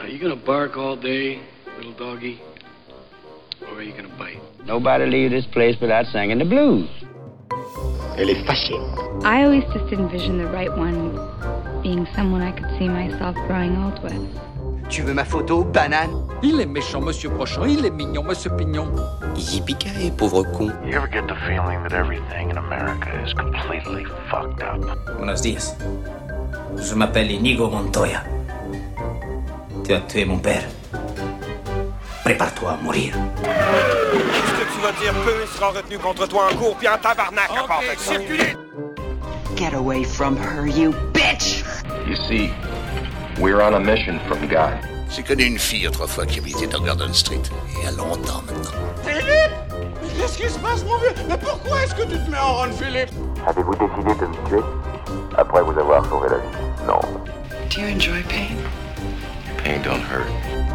Are you gonna bark all day, little doggy? Or are you gonna bite? Nobody leave this place without singing the blues. Elle est facile. I always just envisioned the right one being someone I could see myself growing old with. Tu veux ma photo, banane? Il est méchant, monsieur Prochain. Il est mignon, monsieur Pignon. Yippee-ki-yay, pauvre con. You ever get the feeling that everything in America is completely fucked up? Buenos días. Je m'appelle Inigo Montoya. Tu as tué mon père. Prépare-toi à mourir. Ce que tu vas dire peu sera retenu contre toi en cours, puis en tabarnak à part de circuler. Get away from her, you bitch! You see, we're on a mission from God. J'ai connu une fille autrefois qui habitait dans Gordon Street. Et il y a longtemps maintenant. Philippe! Mais qu'est-ce qui se passe, mon vieux? Mais pourquoi est-ce que tu te mets en rôle, Philippe? Avez-vous décidé de me tuer après vous avoir sauvé la vie? Non. Do you enjoy pain? Pain don't hurt.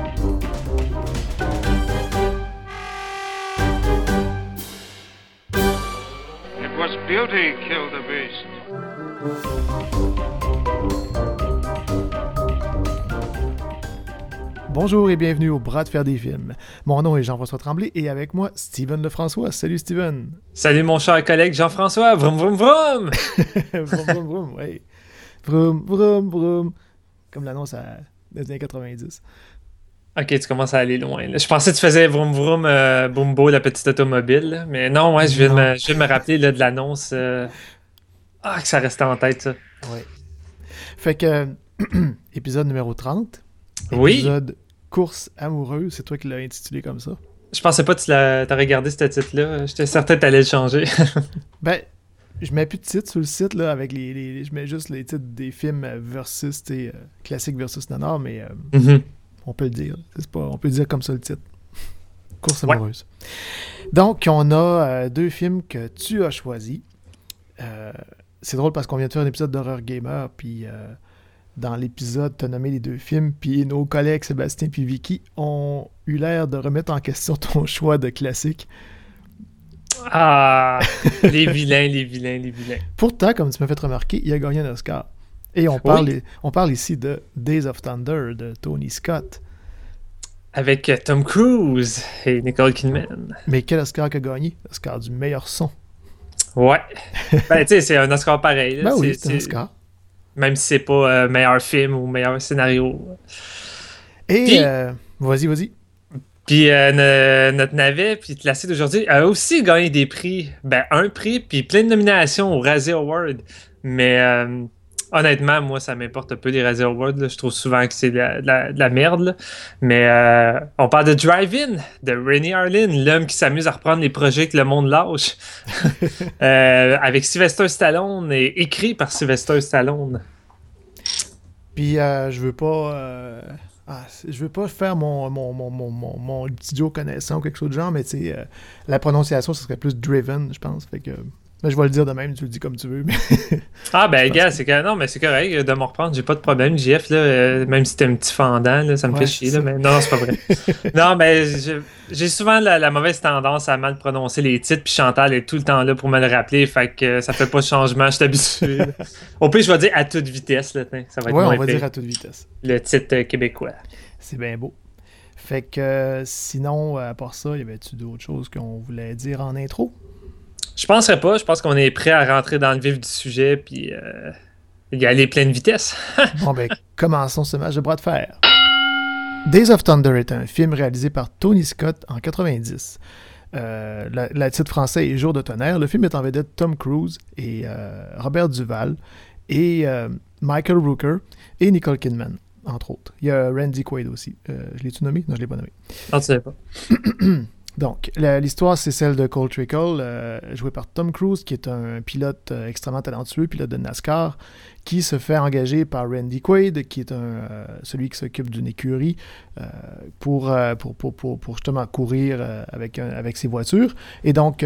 It was beauty killed the beast. Bonjour et bienvenue au Bras de fer des films. Mon nom est Jean-François Tremblay et avec moi, Steven Lefrançois. Salut Steven! Salut mon cher collègue Jean-François! Vroom vroom vroom! Vroom vroom vroom, oui. Vroom vroom vroom. Comme l'annonce des années 90. Ok, tu commences à aller loin. Là. Je pensais que tu faisais vroom vroom Bumbo, la petite automobile. Là. Mais non, ouais, je viens de me rappeler là, de l'annonce. Que ça restait en tête, ça. Oui. Fait que, épisode numéro 30. Oui. Épisode Course amoureuse, c'est toi qui l'as intitulé comme ça. Je pensais pas que t'as regardé ce titre-là. J'étais certain que t'allais le changer. Ben, je mets plus de titres sur le site, là, avec je mets juste les titres des films versus, classique versus nanar, mais on peut le dire. On peut le dire comme ça le titre. Course amoureuse. Ouais. Donc, on a deux films que tu as choisis. C'est drôle parce qu'on vient de faire un épisode d'Horreur Gamer, puis dans l'épisode, tu as nommé les deux films, puis nos collègues Sébastien puis Vicky ont eu l'air de remettre en question ton choix de classique. Ah, les vilains. Pourtant, comme tu m'as fait remarquer, il a gagné un Oscar. Et on parle ici de Days of Thunder de Tony Scott. Avec Tom Cruise et Nicole Kidman. Mais quel Oscar qu'a gagné? Oscar du meilleur son. Ouais. Ben, tu sais, c'est un Oscar pareil. Là. Ben oui, c'est un Oscar. Même si c'est pas meilleur film ou meilleur scénario. Et, puis, vas-y. Puis notre navet, puis classé d'aujourd'hui, a aussi gagné des prix. Ben, un prix, puis plein de nominations au Razzie Award. Mais honnêtement, moi, ça m'importe un peu les Razzie Awards. Là. Je trouve souvent que c'est de la merde. Là. Mais on parle de Drive-In, de Rennie Harlin, l'homme qui s'amuse à reprendre les projets que le monde lâche. Avec Sylvester Stallone et écrit par Sylvester Stallone. Puis je veux pas faire mon petit Joe connaissant ou quelque chose de genre, mais tu sais, la prononciation, ce serait plus Driven, je pense. Fait que je vais le dire de même, tu le dis comme tu veux. Mais ah ben gars, c'est correct de me reprendre, j'ai pas de problème, JF, là, même si t'es un petit fendant, là, ça me fait chier, là, mais non, c'est pas vrai. Non, mais j'ai souvent la mauvaise tendance à mal prononcer les titres, puis Chantal est tout le temps là pour me le rappeler, fait que ça fait pas de changement, je suis habitué. Au pire, je vais dire à toute vitesse, là, ça va être moins on va dire à toute vitesse. Le titre québécois. C'est bien beau. Fait que sinon, à part ça, y avait-tu d'autres choses qu'on voulait dire en intro? Je penserais pas. Je pense qu'on est prêt à rentrer dans le vif du sujet puis y aller pleine vitesse. Bon, ben, commençons ce match de bras de fer. Days of Thunder est un film réalisé par Tony Scott en 90. Le titre français est Jour de tonnerre. Le film est en vedette Tom Cruise et Robert Duvall et Michael Rooker et Nicole Kidman, entre autres. Il y a Randy Quaid aussi. Je l'ai-tu nommé? Non, je l'ai pas nommé. Non, tu sais pas. Donc, l'histoire, c'est celle de Cole Trickle, joué par Tom Cruise, qui est un pilote extrêmement talentueux, pilote de NASCAR, qui se fait engager par Randy Quaid, qui est celui qui s'occupe d'une écurie pour justement courir avec ses voitures. Et donc,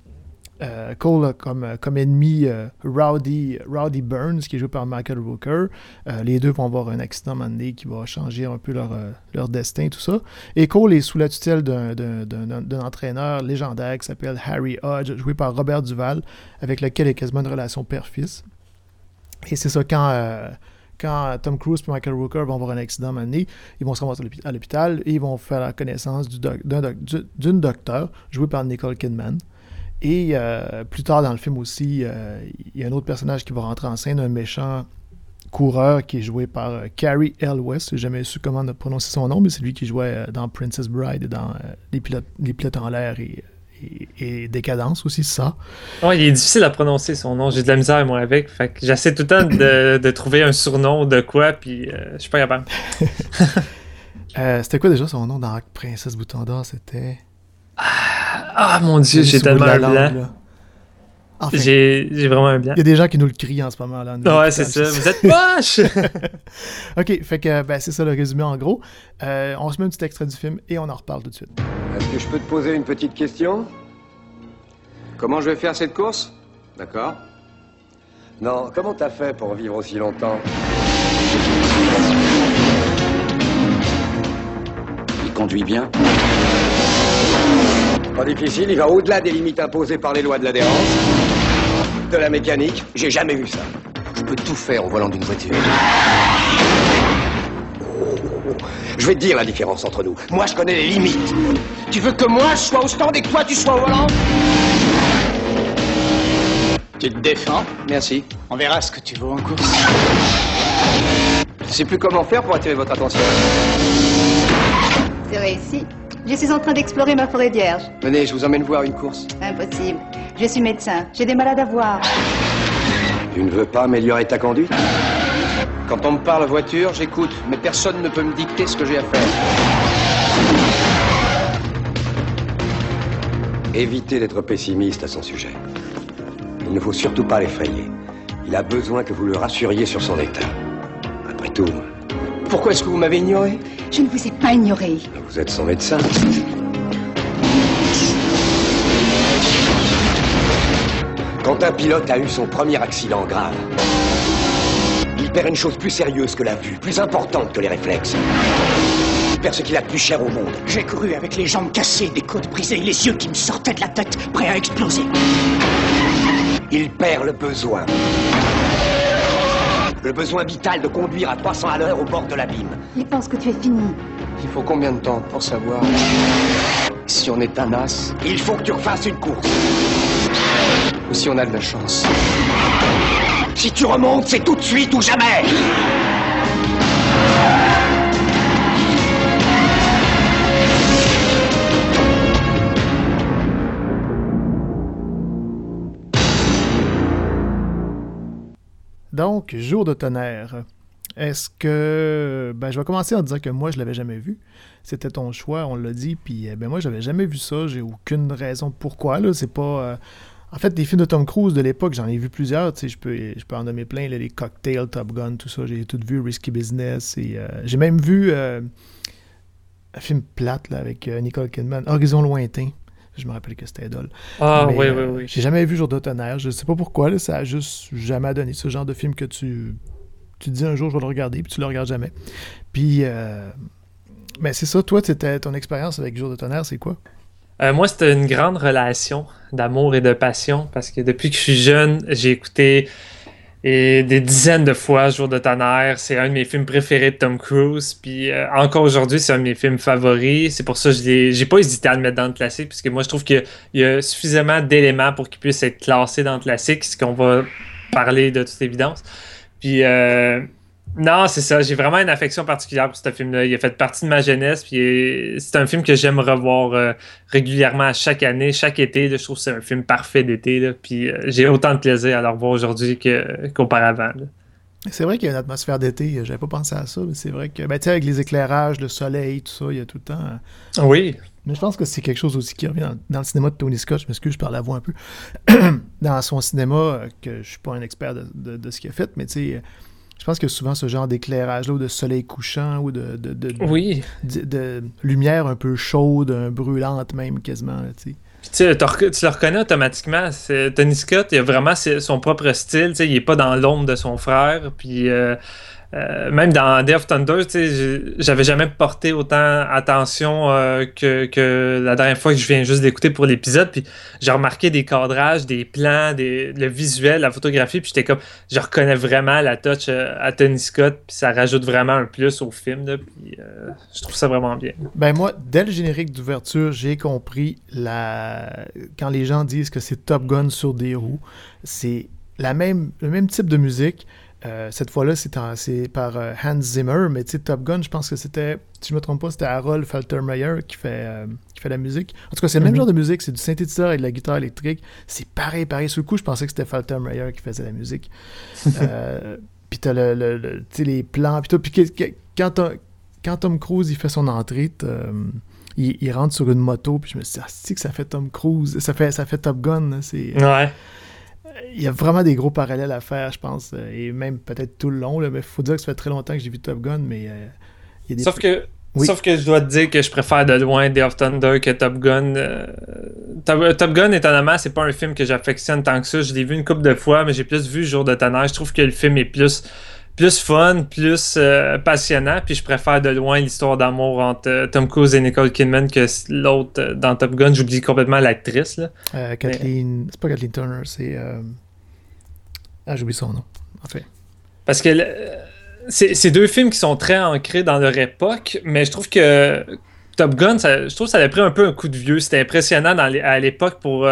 Cole a comme ennemi Rowdy Burns, qui est joué par Michael Rooker. Les deux vont avoir un accident à un moment donné qui va changer un peu leur destin, tout ça. Et Cole est sous la tutelle d'un entraîneur légendaire qui s'appelle Harry Hodge, joué par Robert Duvall, avec lequel il y a quasiment une relation père-fils. Et c'est ça, quand quand Tom Cruise et Michael Rooker vont avoir un accident à un moment donné, ils vont se ramasser à l'hôpital et ils vont faire la connaissance d'une docteure jouée par Nicole Kidman. Et plus tard dans le film aussi, il y a un autre personnage qui va rentrer en scène, un méchant coureur qui est joué par Cary Elwes. J'ai jamais su comment prononcer son nom, mais c'est lui qui jouait dans Princess Bride et dans Les pilotes en l'air et Décadence aussi, ça. Ouais, il est difficile à prononcer son nom. J'ai de la misère, moi, avec. Fait que j'essaie tout le temps de trouver un surnom de quoi, puis je suis pas capable. C'était quoi déjà son nom dans Princesse Bouton d'Or? C'était... Ah, mon Dieu, j'ai tellement un blanc. Enfin, j'ai vraiment un blanc. Il y a des gens qui nous le crient en ce moment. Là, ouais, c'est ça. Vous êtes moche! OK, fait que c'est ça le résumé en gros. On se met un petit extrait du film et on en reparle tout de suite. Est-ce que je peux te poser une petite question? Comment je vais faire cette course? D'accord. Non, comment t'as fait pour vivre aussi longtemps? Il conduit bien. Pas difficile, il va au-delà des limites imposées par les lois de l'adhérence. De la mécanique, j'ai jamais vu ça. Je peux tout faire au volant d'une voiture. Je vais te dire la différence entre nous. Moi, je connais les limites. Tu veux que moi, je sois au stand et que toi, tu sois au volant? Tu te défends? Merci. On verra ce que tu vaux en course. Je sais plus comment faire pour attirer votre attention. C'est réussi. Je suis en train d'explorer ma forêt vierge. Venez, je vous emmène voir une course. Impossible. Je suis médecin. J'ai des malades à voir. Tu ne veux pas améliorer ta conduite? Quand on me parle voiture, j'écoute, mais personne ne peut me dicter ce que j'ai à faire. Évitez d'être pessimiste à son sujet. Il ne faut surtout pas l'effrayer. Il a besoin que vous le rassuriez sur son état. Après tout, pourquoi est-ce que vous m'avez ignoré? Je ne vous ai pas ignoré. Vous êtes son médecin. Quand un pilote a eu son premier accident grave, il perd une chose plus sérieuse que la vue, plus importante que les réflexes. Il perd ce qu'il a de plus cher au monde. J'ai couru avec les jambes cassées, des côtes brisées, les yeux qui me sortaient de la tête, prêts à exploser. Il perd le besoin. Le besoin vital de conduire à 300 à l'heure au bord de l'abîme. Il pense que tu es fini. Il faut combien de temps pour savoir si on est un as? Il faut que tu refasses une course. Ou si on a de la chance. Si tu remontes, c'est tout de suite ou jamais. Donc, Jour de tonnerre. Est-ce que... je vais commencer en disant que moi, je l'avais jamais vu. C'était ton choix, on l'a dit. Puis, moi, j'avais jamais vu ça. J'ai aucune raison pourquoi. Là, c'est pas... En fait, les films de Tom Cruise de l'époque, j'en ai vu plusieurs. Tu sais, je peux en nommer plein. Là, les Cocktails, Top Gun, tout ça. J'ai tout vu. Risky Business. Et, j'ai même vu un film plate là, avec Nicole Kidman. Horizon lointain. Je me rappelle que c'était Idol. Ah, oui. J'ai jamais vu Jour de tonnerre. Je sais pas pourquoi. Là, ça a juste jamais donné ce genre de film que tu dis un jour, je vais le regarder, puis tu le regardes jamais. Puis, c'est ça. Toi, ton expérience avec Jour de tonnerre, c'est quoi? Moi, c'était une grande relation d'amour et de passion, parce que depuis que je suis jeune, j'ai écouté des dizaines de fois Jour de tonnerre. C'est un de mes films préférés de Tom Cruise. Puis encore aujourd'hui, c'est un de mes films favoris. C'est pour ça que j'ai pas hésité à le mettre dans le classique, puisque moi, je trouve qu'il y a suffisamment d'éléments pour qu'il puisse être classé dans le classique, ce qu'on va parler de toute évidence. Puis non, c'est ça. J'ai vraiment une affection particulière pour ce film-là. Il a fait partie de ma jeunesse. Puis c'est un film que j'aime revoir régulièrement à chaque année, chaque été. Là, je trouve que c'est un film parfait d'été. Là, puis j'ai autant de plaisir à le revoir aujourd'hui qu'auparavant. Là. C'est vrai qu'il y a une atmosphère d'été. J'avais pas pensé à ça, mais c'est vrai que, tu sais, avec les éclairages, le soleil, tout ça, il y a tout le temps. Oui. Mais je pense que c'est quelque chose aussi qui revient dans le cinéma de Tony Scott. Je m'excuse, je parle à voix un peu. Dans son cinéma, que je suis pas un expert de ce qu'il a fait, mais tu sais. Je pense que souvent ce genre d'éclairage-là, ou de soleil couchant, ou de lumière un peu chaude, brûlante même, quasiment. Tu sais, tu le reconnais automatiquement. Tony Scott, il a vraiment son propre style. Il n'est pas dans l'ombre de son frère. Puis même dans Day of Thunder, j'avais jamais porté autant attention que la dernière fois que je viens juste d'écouter pour l'épisode. Puis j'ai remarqué des cadrages, des plans, le visuel, la photographie. Puis j'étais comme, je reconnais vraiment la touch à Tony Scott. Puis ça rajoute vraiment un plus au film. Là, puis je trouve ça vraiment bien. Ben moi, dès le générique d'ouverture, j'ai compris quand les gens disent que c'est Top Gun sur des roues, c'est le même type de musique. Cette fois-là, c'est par Hans Zimmer, mais tu sais, Top Gun, je pense que c'était, si je me trompe pas, c'était Harold Faltermeyer qui fait la musique. En tout cas, c'est le même genre de musique, c'est du synthétiseur et de la guitare électrique. C'est pareil. Sur le coup, je pensais que c'était Faltermeyer qui faisait la musique. Puis t'as les plans, puis tout. Puis quand Tom Cruise, il fait son entrée, il rentre sur une moto, puis je me suis dit, c'est que ça fait Tom Cruise, ça fait Top Gun, là, c'est... Ouais. Il y a vraiment des gros parallèles à faire, je pense, et même peut-être tout le long, là, mais il faut dire que ça fait très longtemps que j'ai vu Top Gun, mais il y a des... Sauf que je dois te dire que je préfère de loin Day of Thunder que Top Gun. Top Gun, étonnamment, c'est pas un film que j'affectionne tant que ça. Je l'ai vu une couple de fois, mais j'ai plus vu Jour de tonnerre. Je trouve que le film est plus fun, plus passionnant, puis je préfère de loin l'histoire d'amour entre Tom Cruise et Nicole Kidman que l'autre dans Top Gun. J'oublie complètement l'actrice. Là. Kathleen... C'est pas Kathleen Turner, c'est... j'oublie son nom, en fait. Parce que c'est deux films qui sont très ancrés dans leur époque, mais je trouve que Top Gun, je trouve que ça a pris un peu un coup de vieux. C'était impressionnant à l'époque pour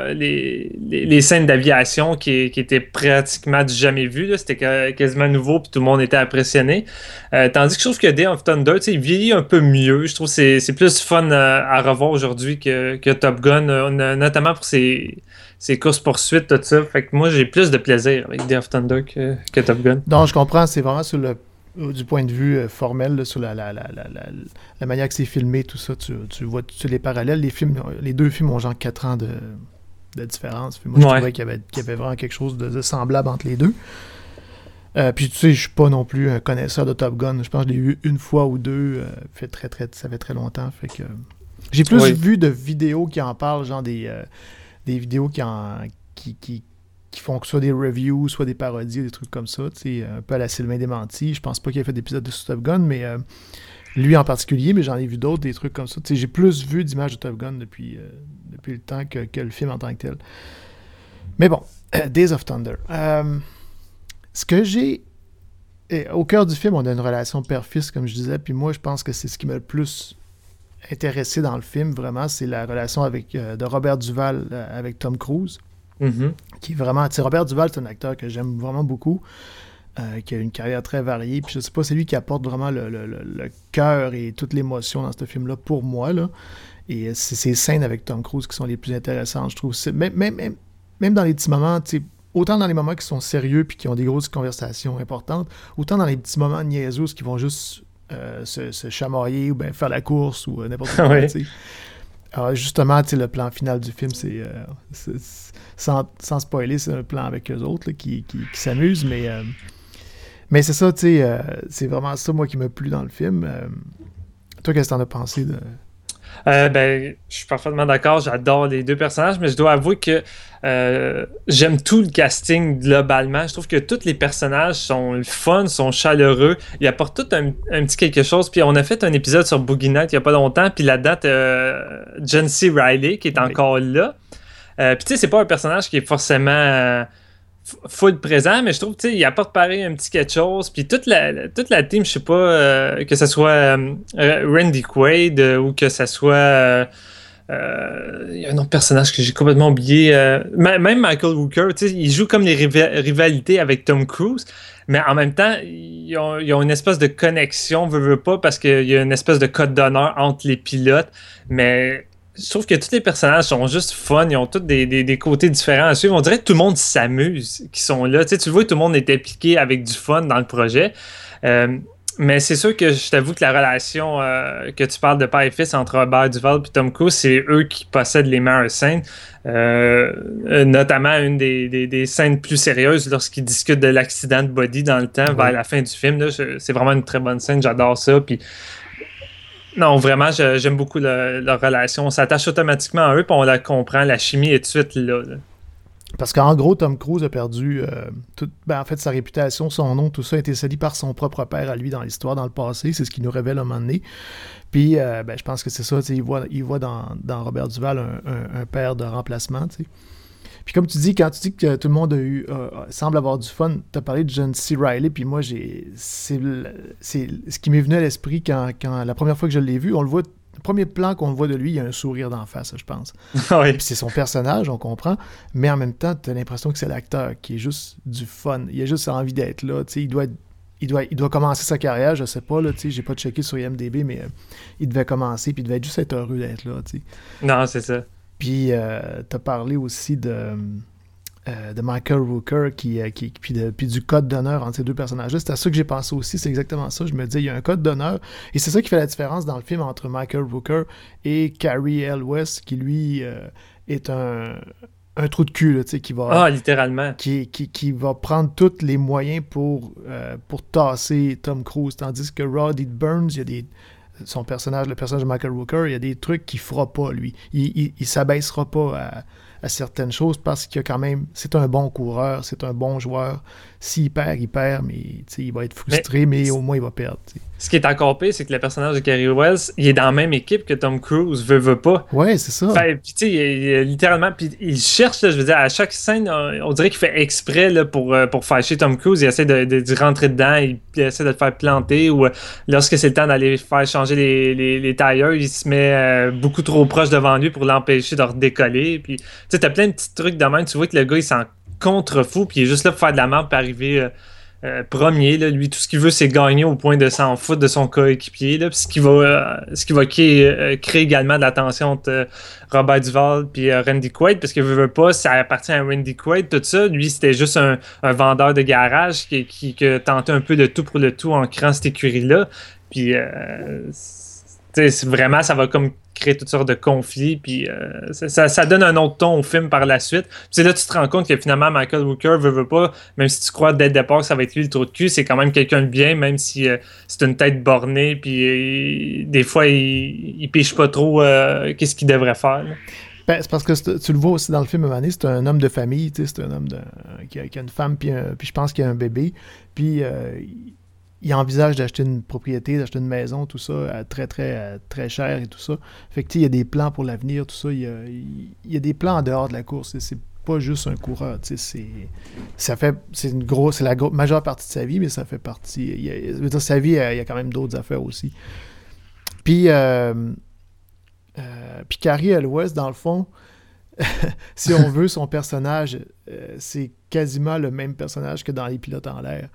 les scènes d'aviation qui étaient pratiquement du jamais vu. Là. C'était quasiment nouveau puis tout le monde était impressionné. Tandis que je trouve que Day of Thunder, il vieillit un peu mieux. Je trouve que c'est plus fun à revoir aujourd'hui que Top Gun, notamment pour ses courses-poursuites, tout ça. Fait que moi, j'ai plus de plaisir avec Day of Thunder que Top Gun. Non, je comprends. C'est vraiment du point de vue formel, là, sur la manière que c'est filmé, tout ça, tu vois les parallèles. Les deux films ont genre 4 ans de différence. Moi, je trouvais qu'il y avait vraiment quelque chose de semblable entre les deux. Puis tu sais, je suis pas non plus un connaisseur de Top Gun. Je pense que je l'ai eu une fois ou deux. Ça fait très longtemps. Fait que j'ai plus vu de vidéos qui en parlent, genre des vidéos qui font que soit des reviews, soit des parodies, des trucs comme ça, tu sais, un peu à la Sylvain Démenti. Je pense pas qu'il ait fait d'épisode de Top Gun, mais lui en particulier, mais j'en ai vu d'autres, des trucs comme ça. Tu sais, j'ai plus vu d'images de Top Gun depuis le temps que le film en tant que tel. Mais bon, Days of Thunder. Ce que j'ai... Au cœur du film, on a une relation père-fils, comme je disais, puis moi, je pense que c'est ce qui m'a le plus intéressé dans le film, vraiment, c'est la relation de Robert Duvall avec Tom Cruise. Mm-hmm. Qui est vraiment... Tu sais, Robert Duvall, c'est un acteur que j'aime vraiment beaucoup, qui a une carrière très variée, puis je sais pas, c'est lui qui apporte vraiment le cœur et toute l'émotion dans ce film-là pour moi, là. Et c'est ces scènes avec Tom Cruise qui sont les plus intéressantes, je trouve. Même dans les petits moments, tu sais, autant dans les moments qui sont sérieux puis qui ont des grosses conversations importantes, autant dans les petits moments niaiseux qui vont juste se chamailler ou bien faire la course ou n'importe quoi, tu sais. Alors justement, tu sais, le plan final du film, c'est sans spoiler, c'est un plan avec eux autres là, qui s'amusent, mais c'est ça, tu sais, c'est vraiment ça, moi, qui m'a plu dans le film. Toi, qu'est-ce que t'en as pensé de... Je suis parfaitement d'accord, j'adore les deux personnages, mais je dois avouer que j'aime tout le casting globalement. Je trouve que tous les personnages sont fun, sont chaleureux, ils apportent tout un petit quelque chose. Puis on a fait un épisode sur Boogie Night il n'y a pas longtemps, puis là-dedans, John C. Reilly qui est encore là. Puis tu sais, c'est pas un personnage qui est forcément... full présent, mais je trouve qu'il apporte pareil un petit quelque chose. Puis toute la team, je sais pas, que ce soit Randy Quaid ou que ce soit il y a un autre personnage que j'ai complètement oublié, même Michael Rooker, il joue comme les rivalités avec Tom Cruise, mais en même temps ils ont une espèce de connexion, veut pas, parce qu'il y a une espèce de code d'honneur entre les pilotes, mais je trouve que tous les personnages sont juste fun, ils ont tous des côtés différents à suivre. On dirait que tout le monde s'amuse qui sont là. Tu vois, tout le monde est impliqué avec du fun dans le projet. Mais c'est sûr que je t'avoue que la relation que tu parles de père et fils entre Robert Duvall et Tom Cruise, c'est eux qui possèdent les meilleures scènes. Notamment une des scènes plus sérieuses lorsqu'ils discutent de l'accident de body dans le temps, vers la fin du film. Là, c'est vraiment une très bonne scène, j'adore ça. Puis non, vraiment, j'aime beaucoup leur relation. On s'attache automatiquement à eux, puis on la comprend. La chimie est tout de suite là. Parce qu'en gros, Tom Cruise a perdu en fait, sa réputation, son nom, tout ça a été sali par son propre père à lui dans l'histoire, dans le passé. C'est ce qu'il nous révèle à un moment donné. Puis, je pense que c'est ça. Il voit dans Robert Duvall un père de remplacement. T'sais. Puis comme tu dis, quand tu dis que tout le monde semble avoir du fun, tu as parlé de John C. Reilly, puis moi, c'est ce qui m'est venu à l'esprit quand la première fois que je l'ai vu, on le voit. Le premier plan qu'on voit de lui, il y a un sourire d'en face, je pense. Oui. Puis c'est son personnage, on comprend, mais en même temps, tu as l'impression que c'est l'acteur qui est juste du fun. Il a juste envie d'être là. Il doit commencer sa carrière, je sais pas, là, j'ai pas checké sur IMDb, mais il devait commencer, puis il devait juste être heureux d'être là. Non, c'est ça. Puis tu as parlé aussi de Michael Rooker puis du code d'honneur entre ces deux personnages-là. C'est à ça que j'ai pensé aussi, c'est exactement ça. Je me disais, il y a un code d'honneur, et c'est ça qui fait la différence dans le film entre Michael Rooker et Carrie Elwes, qui lui est un trou de cul, là, qui va... littéralement. Qui va prendre tous les moyens pour tasser Tom Cruise, tandis que Roddy Burns, il y a son personnage, le personnage de Michael Rooker, il y a des trucs qu'il fera pas, lui. Il s'abaissera pas à certaines choses parce qu'il y a quand même... C'est un bon coureur, c'est un bon joueur. S'il perd, il perd, mais il va être frustré, mais au moins il va perdre. T'sais. Ce qui est encore pire, c'est que le personnage de Carrie Wells, il est dans la même équipe que Tom Cruise, veut pas. Ouais, c'est ça. Puis tu sais, littéralement, puis il cherche, là, je veux dire, à chaque scène, on dirait qu'il fait exprès là, pour fâcher Tom Cruise. Il essaie de rentrer dedans, il essaie de le faire planter, ou lorsque c'est le temps d'aller faire changer les tailleurs, il se met beaucoup trop proche devant lui pour l'empêcher de redécoller. Puis tu sais, t'as plein de petits trucs de même. Tu vois que le gars, il s'en contrefou, puis il est juste là pour faire de la merde, puis arriver... premier, là, lui, tout ce qu'il veut, c'est gagner au point de s'en foutre de son coéquipier. Là, puis ce qui va créer également de la tension entre Robert Duvall et Randy Quaid, parce que veut pas, ça appartient à Randy Quaid, tout ça. Lui, c'était juste un vendeur de garage qui tentait un peu de tout pour le tout en créant cette écurie-là. Puis, vraiment, ça va comme créer toutes sortes de conflits, puis ça donne un autre ton au film par la suite. Puis c'est là que tu te rends compte que finalement Michael Rooker veut pas, même si tu crois dès le départ que ça va être lui le trou de cul, c'est quand même quelqu'un de bien, même si c'est une tête bornée, puis des fois il piche pas trop qu'est-ce qu'il devrait faire. Là. Ben, c'est parce que tu le vois aussi dans le film, Mané, c'est un homme de famille, c'est un homme qui a une femme, puis je pense qu'il a un bébé, puis il envisage d'acheter une propriété, d'acheter une maison, tout ça, très, très, très cher et tout ça. Fait que, il y a des plans pour l'avenir, tout ça. Il y a des plans en dehors de la course. C'est pas juste un coureur, c'est la majeure partie de sa vie, mais ça fait partie... sa vie, il y a quand même d'autres affaires aussi. Puis Carrie Elwes, dans le fond, si on veut, son personnage, c'est quasiment le même personnage que dans Les Pilotes en l'air.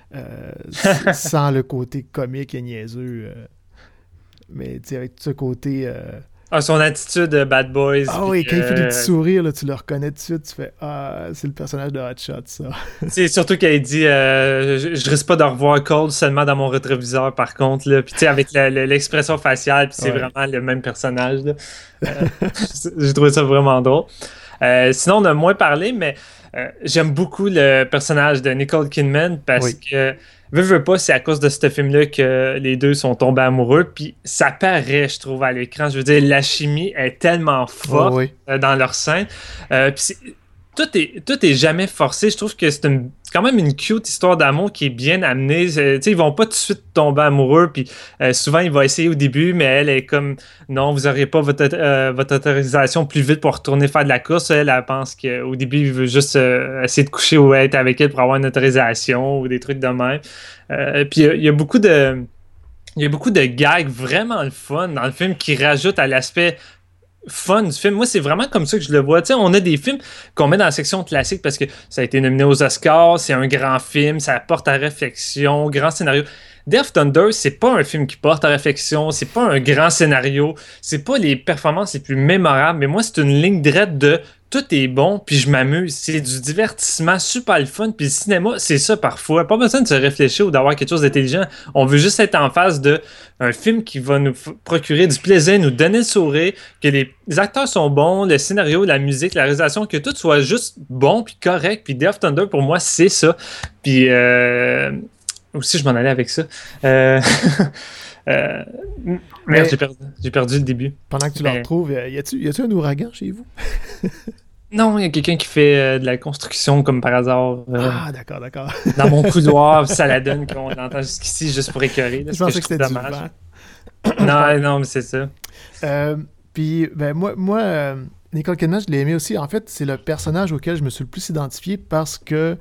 Sans le côté comique et niaiseux. Mais avec ce côté... son attitude de bad boys. Ah oui, quand il fait des petits sourires, là, tu le reconnais tout de suite, tu fais « Ah, c'est le personnage de Hot Shot, ça. » C'est surtout qu'il dit je risque pas de revoir Cole seulement dans mon rétroviseur, par contre. Là. Puis avec l'expression faciale, puis c'est vraiment le même personnage. Là. J'ai trouvé ça vraiment drôle. Sinon, on a moins parlé, mais j'aime beaucoup le personnage de Nicole Kidman parce que, veux pas, c'est à cause de ce film-là que les deux sont tombés amoureux. Puis ça paraît, je trouve, à l'écran. Je veux dire, la chimie est tellement forte dans leur scène. Puis tout est jamais forcé. Je trouve que c'est quand même une cute histoire d'amour qui est bien amenée. Ils vont pas tout de suite tomber amoureux, puis souvent il va essayer au début, mais elle est comme non, vous n'aurez pas votre autorisation plus vite pour retourner faire de la course. Elle pense qu'au début il veut juste essayer de coucher ou être avec elle pour avoir une autorisation ou des trucs de même. Puis il y a beaucoup de gags vraiment le fun dans le film qui rajoutent à l'aspect fun du film. Moi, c'est vraiment comme ça que je le vois. Tu sais, on a des films qu'on met dans la section classique parce que ça a été nominé aux Oscars, c'est un grand film, ça porte à réflexion, grand scénario. Day of Thunder, c'est pas un film qui porte à réflexion, c'est pas un grand scénario, c'est pas les performances les plus mémorables, mais moi, c'est une ligne droite de tout est bon, puis je m'amuse. C'est du divertissement super le fun, puis le cinéma, c'est ça parfois. Pas besoin de se réfléchir ou d'avoir quelque chose d'intelligent. On veut juste être en face d'un film qui va nous procurer du plaisir, nous donner le sourire, que les acteurs sont bons, le scénario, la musique, la réalisation, que tout soit juste bon, puis correct. Puis Day of Thunder, pour moi, c'est ça. Puis aussi, je m'en allais avec ça. Merde, j'ai perdu le début. Pendant que tu le retrouves, y a-tu un ouragan chez vous? Non, il y a quelqu'un qui fait de la construction comme par hasard. D'accord. Dans mon couloir, ça la donne qu'on entend jusqu'ici juste pour écœurer. Je pensais que c'était dommage. Non, mais c'est ça. Puis, ben, moi Nicole Kidman, je l'ai aimé aussi. En fait, c'est le personnage auquel je me suis le plus identifié parce qu'elle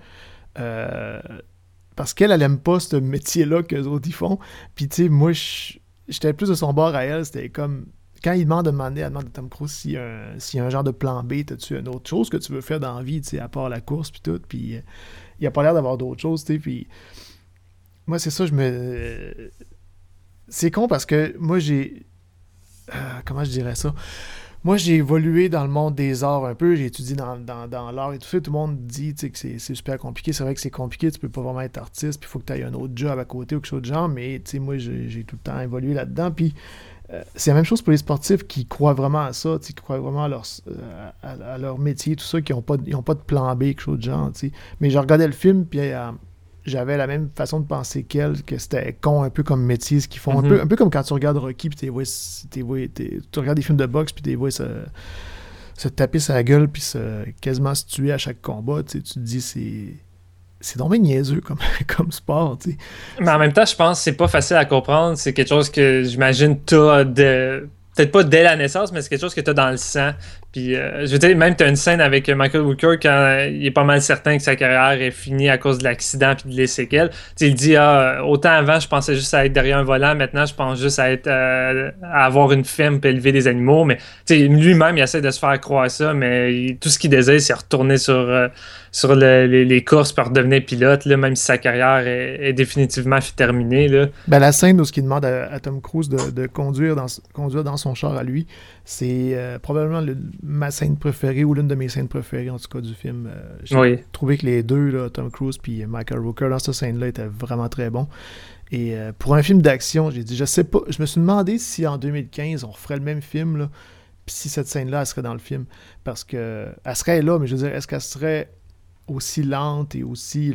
aime pas ce métier-là qu'eux autres ils font. Puis, tu sais, moi, j'étais plus de son bord à elle. C'était comme... Quand elle demande à Tom Cruise s'il y a un genre de plan B, t'as-tu une autre chose que tu veux faire dans la vie, tu sais, à part la course puis tout, puis il a pas l'air d'avoir d'autres choses, tu sais, puis moi, c'est ça, c'est con parce que moi, j'ai... comment je dirais ça? Moi, j'ai évolué dans le monde des arts un peu, j'ai étudié dans l'art et tout ça, tout le monde dit, tu sais, que c'est super compliqué, c'est vrai que c'est compliqué, tu peux pas vraiment être artiste, puis il faut que tu aies un autre job à côté ou quelque chose de genre, mais, tu sais, moi, j'ai tout le temps évolué là-dedans, puis c'est la même chose pour les sportifs qui croient vraiment à ça, qui croient vraiment à leur métier, tout ça, qui n'ont pas de plan B, quelque chose de genre. T'sais. Mais je regardais le film, puis j'avais la même façon de penser qu'elle, que c'était con un peu comme métier, ce qu'ils font. Un peu comme quand tu regardes Rocky, puis tu regardes des films de boxe, puis tu vois se taper sa gueule, puis quasiment se tuer à chaque combat. Tu te dis, c'est donc bien niaiseux comme sport, tu sais. Mais en même temps, je pense que c'est pas facile à comprendre. C'est quelque chose que j'imagine t'as peut-être pas dès la naissance, mais c'est quelque chose que t'as dans le sang. Puis, je veux dire, même t'as une scène avec Michael Rooker quand il est pas mal certain que sa carrière est finie à cause de l'accident puis des séquelles. T'sais, il dit, autant avant, je pensais juste à être derrière un volant. Maintenant, je pense juste à avoir une ferme puis élever des animaux. Mais lui-même, il essaie de se faire croire ça, mais tout ce qu'il désire, c'est retourner sur les courses pour redevenir pilote, là, même si sa carrière est définitivement terminée. Là. Ben, la scène où il demande à Tom Cruise de conduire dans son char à lui, c'est probablement ma scène préférée ou l'une de mes scènes préférées en tout cas du film. J'ai trouvé que les deux, là, Tom Cruise et Michael Rooker, dans cette scène-là, étaient vraiment très bons. Et pour un film d'action, j'ai dit, je sais pas, je me suis demandé si en 2015 on referait le même film, là, puis si cette scène-là, elle serait dans le film. Parce que elle serait là, mais je veux dire, est-ce qu'elle serait aussi lente et aussi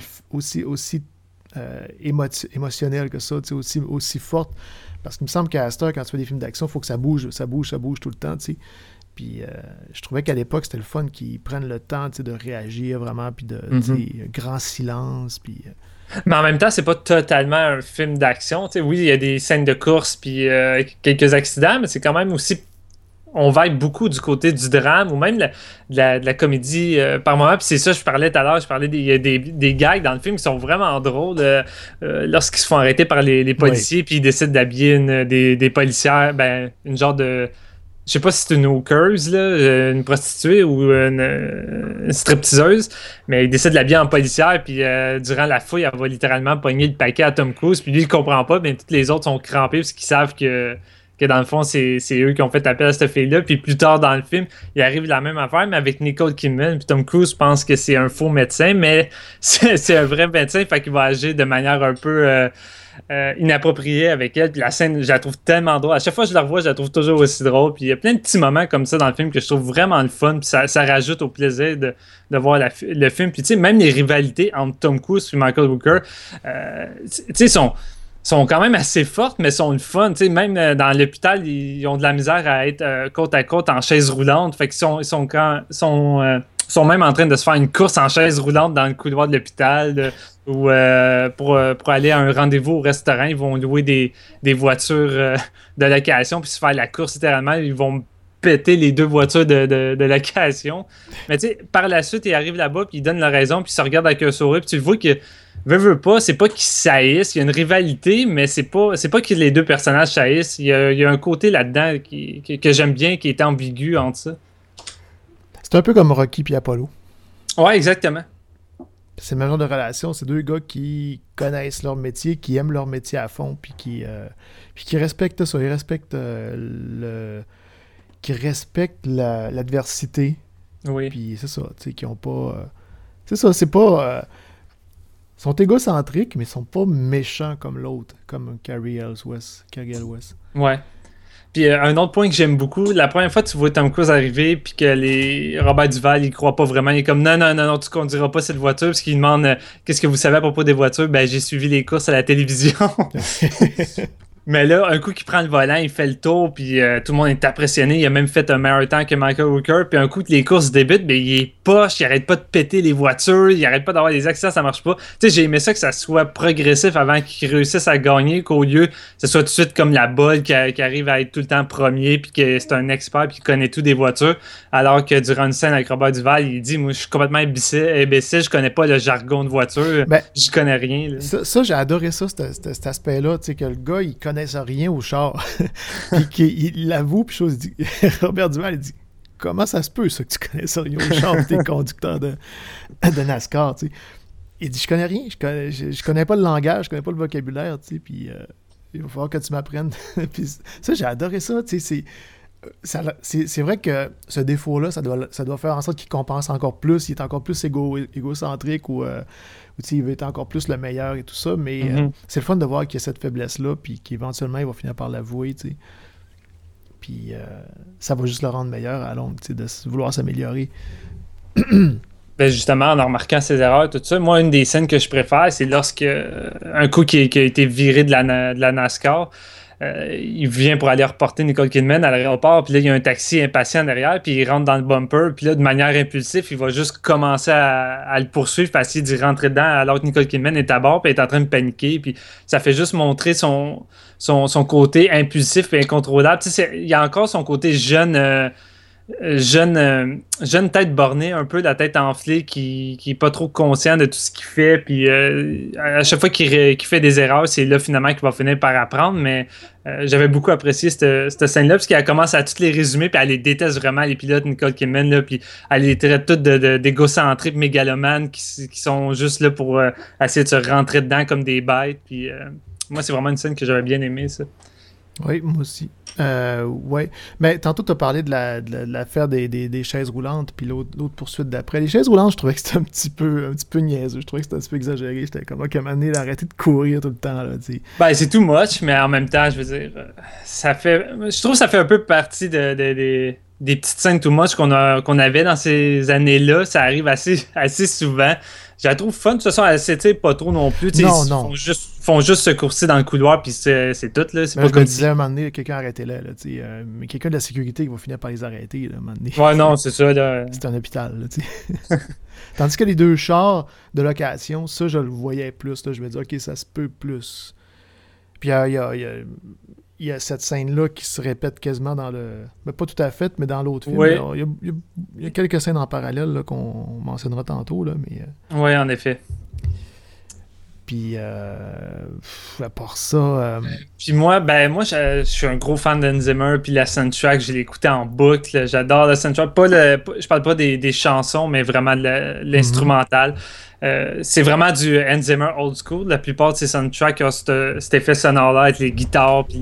émotionnelle que ça, aussi forte? Parce qu'il me semble qu'à cette heure, quand tu fais des films d'action, il faut que ça bouge tout le temps, tu sais. Puis je trouvais qu'à l'époque, c'était le fun qu'ils prennent le temps de réagir vraiment, puis de grand silence, puis... Mais en même temps, c'est pas totalement un film d'action. T'sais, oui, il y a des scènes de course puis quelques accidents, mais c'est quand même aussi... On va être beaucoup du côté du drame ou même de la comédie par moment. Puis c'est ça, je parlais tout à l'heure, il y a des gags dans le film qui sont vraiment drôles lorsqu'ils se font arrêter par les policiers puis ils décident d'habiller des policières, une genre de... Je sais pas si c'est une hookeuse, là, une prostituée ou une stripteaseuse, mais il décide de l'habiller en policière, puis durant la fouille, elle va littéralement pogner le paquet à Tom Cruise, puis lui, il comprend pas, mais toutes les autres sont crampés parce qu'ils savent que dans le fond, c'est eux qui ont fait appel à cette fille-là, puis plus tard dans le film, il arrive la même affaire, mais avec Nicole Kidman, puis Tom Cruise pense que c'est un faux médecin, mais c'est un vrai médecin, fait qu'il va agir de manière un peu... inappropriée avec elle, puis la scène, je la trouve tellement drôle. À chaque fois que je la revois, je la trouve toujours aussi drôle, puis il y a plein de petits moments comme ça dans le film que je trouve vraiment le fun, puis ça rajoute au plaisir de voir le film. Puis tu sais, même les rivalités entre Tom Cruise et Michael Rooker, tu sais, sont quand même assez fortes, mais sont le fun. Tu sais, même dans l'hôpital, ils ont de la misère à être côte à côte en chaise roulante, fait qu'ils sont même en train de se faire une course en chaise roulante dans le couloir de l'hôpital ou pour aller à un rendez-vous au restaurant. Ils vont louer des voitures de location puis se faire la course littéralement. Ils vont péter les deux voitures de location. Mais tu sais, par la suite, ils arrivent là-bas puis ils donnent leur raison puis ils se regardent avec un sourire puis tu le vois que veut pas, c'est pas qu'ils saillissent, il y a une rivalité, mais c'est pas que les deux personnages saillissent. Il y a un côté là-dedans que j'aime bien qui est ambigu entre ça. C'est un peu comme Rocky et Apollo. Ouais, exactement. C'est le même genre de relation. C'est deux gars qui connaissent leur métier, qui aiment leur métier à fond, puis qui respectent ça. Ils respectent l'adversité. Oui. Puis c'est ça, tu sais, qui ont pas... c'est ça, c'est pas... Ils sont égocentriques, mais ils sont pas méchants comme l'autre, comme Cary Elwes. Ouais. Puis un autre point que j'aime beaucoup, la première fois que tu vois Tom Cruise arriver puis que Robert Duvall, il croit pas vraiment, il est comme non, tu conduiras pas cette voiture, parce qu'il demande qu'est-ce que vous savez à propos des voitures. Ben j'ai suivi les courses à la télévision. Mais là, un coup qu'il prend le volant, il fait le tour, puis tout le monde est impressionné. Il a même fait un meilleur temps que Michael Rooker. Puis un coup que les courses débutent, ben, il est poche, il arrête pas de péter les voitures, il arrête pas d'avoir des accidents, ça marche pas. Tu sais, j'ai aimé ça que ça soit progressif avant qu'il réussisse à gagner, qu'au lieu que ce soit tout de suite comme la balle qui arrive à être tout le temps premier, puis que c'est un expert, puis qu'il connaît tout des voitures. Alors que durant une scène avec Robert Duvall, il dit: moi, je suis complètement imbécile, je connais pas le jargon de voiture, j'y connais rien. Là. Ça, j'ai adoré ça, cet aspect-là, tu sais, que le gars, il connaisse rien au char. Puis qu'il l'avoue, puis chose, il dit, Robert Duvall, il dit: comment ça se peut, ça, que tu connaisses rien au char, t'es conducteur de NASCAR, tu sais. Il dit: je connais rien, je connais pas le langage, je connais pas le vocabulaire, tu sais, puis il va falloir que tu m'apprennes. Puis ça, j'ai adoré ça, tu sais, c'est vrai que ce défaut-là, ça doit faire en sorte qu'il compense encore plus, il est encore plus égocentrique ou il veut être encore plus le meilleur et tout ça, mais c'est le fun de voir qu'il y a cette faiblesse-là, puis qu'éventuellement, il va finir par l'avouer, tu sais. Puis ça va juste le rendre meilleur à longue, tu sais, de vouloir s'améliorer. Ben justement, en remarquant ses erreurs, tout ça, moi, une des scènes que je préfère, c'est lorsque un coup qui a été viré de la NASCAR, il vient pour aller reporter Nicole Kidman à l'aéroport, puis là, il y a un taxi impatient derrière, puis il rentre dans le bumper, puis là, de manière impulsive, il va juste commencer à le poursuivre, puis essayer d'y rentrer dedans, alors que Nicole Kidman est à bord, puis elle est en train de paniquer, puis ça fait juste montrer son côté impulsif et incontrôlable. Tu sais, il y a encore son côté jeune tête bornée, un peu la tête enflée, qui est pas trop conscient de tout ce qu'il fait, puis à chaque fois qu'il fait des erreurs, c'est là finalement qu'il va finir par apprendre. Mais j'avais beaucoup apprécié cette scène-là, parce qu'elle commence à toutes les résumer, puis elle les déteste vraiment, les pilotes Nicole Kidman, là, puis elle les traite toutes d'égocentriques mégalomanes qui sont juste là pour essayer de se rentrer dedans comme des bêtes. Puis moi, c'est vraiment une scène que j'avais bien aimée, ça. Oui, moi aussi. Ouais. Mais tantôt, tu as parlé de l'affaire des chaises roulantes, puis l'autre poursuite d'après. Les chaises roulantes, je trouvais que c'était un petit peu niaiseux. Je trouvais que c'était un petit peu exagéré. J'étais comme, OK, il a arrêté de courir tout le temps. Là, ben, c'est too much, mais en même temps, je veux dire, je trouve que ça fait un peu partie des petites scènes too much qu'on avait dans ces années-là. Ça arrive assez souvent. Je la trouve fun, de toute façon, elle s'étire pas trop non plus. Non. Ils font juste se courser dans le couloir, puis c'est tout. Là. C'est pas je comme me disais, à un moment donné, quelqu'un arrêtait-là. Mais quelqu'un de la sécurité qui va finir par les arrêter. Là, un moment donné. Ouais, non, c'est ça. Là. C'est un hôpital. Là, Tandis que les deux chars de location, ça, je le voyais plus. Là. Je me disais, OK, ça se peut plus. Puis il y a cette scène-là qui se répète quasiment dans le... Ben, pas tout à fait, mais dans l'autre film. Oui. Alors, il y a quelques scènes en parallèle là, qu'on mentionnera tantôt. Là, mais, oui, en effet. Puis, à part ça... Puis moi, je suis un gros fan d'Hans Zimmer, puis la soundtrack, je l'ai écouté en boucle. J'adore la soundtrack. Je parle pas des chansons, mais vraiment de l'instrumental. C'est vraiment du Hans Zimmer old school. La plupart de ses soundtracks ont cet effet sonore-là avec les guitares puis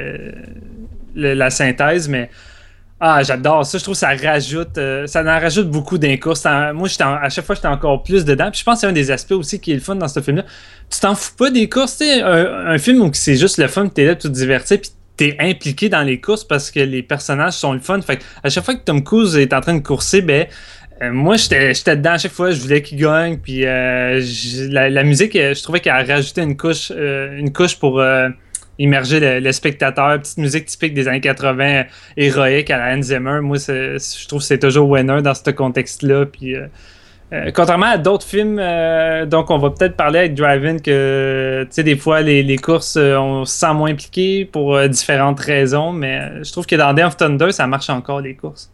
la synthèse, mais j'adore ça. Je trouve que ça en rajoute beaucoup d'un course. Moi, à chaque fois, j'étais encore plus dedans. Puis je pense que c'est un des aspects aussi qui est le fun dans ce film-là. Tu t'en fous pas des courses, tu sais, un film où c'est juste le fun, t'es là, tu te divertis, puis t'es impliqué dans les courses parce que les personnages sont le fun. Fait à chaque fois que Tom Cruise est en train de courser, moi, j'étais dedans à chaque fois, je voulais qu'il gagne, puis la musique, je trouvais qu'elle a rajouté une couche pour immerger le spectateur, petite musique typique des années 80, héroïque à la Hans Zimmer. Moi, je trouve que c'est toujours winner dans ce contexte-là, puis contrairement à d'autres films, donc on va peut-être parler avec Drive-In que, tu sais, des fois, les courses, on se sent moins impliqué pour différentes raisons, mais je trouve que dans Day of Thunder, ça marche encore, les courses.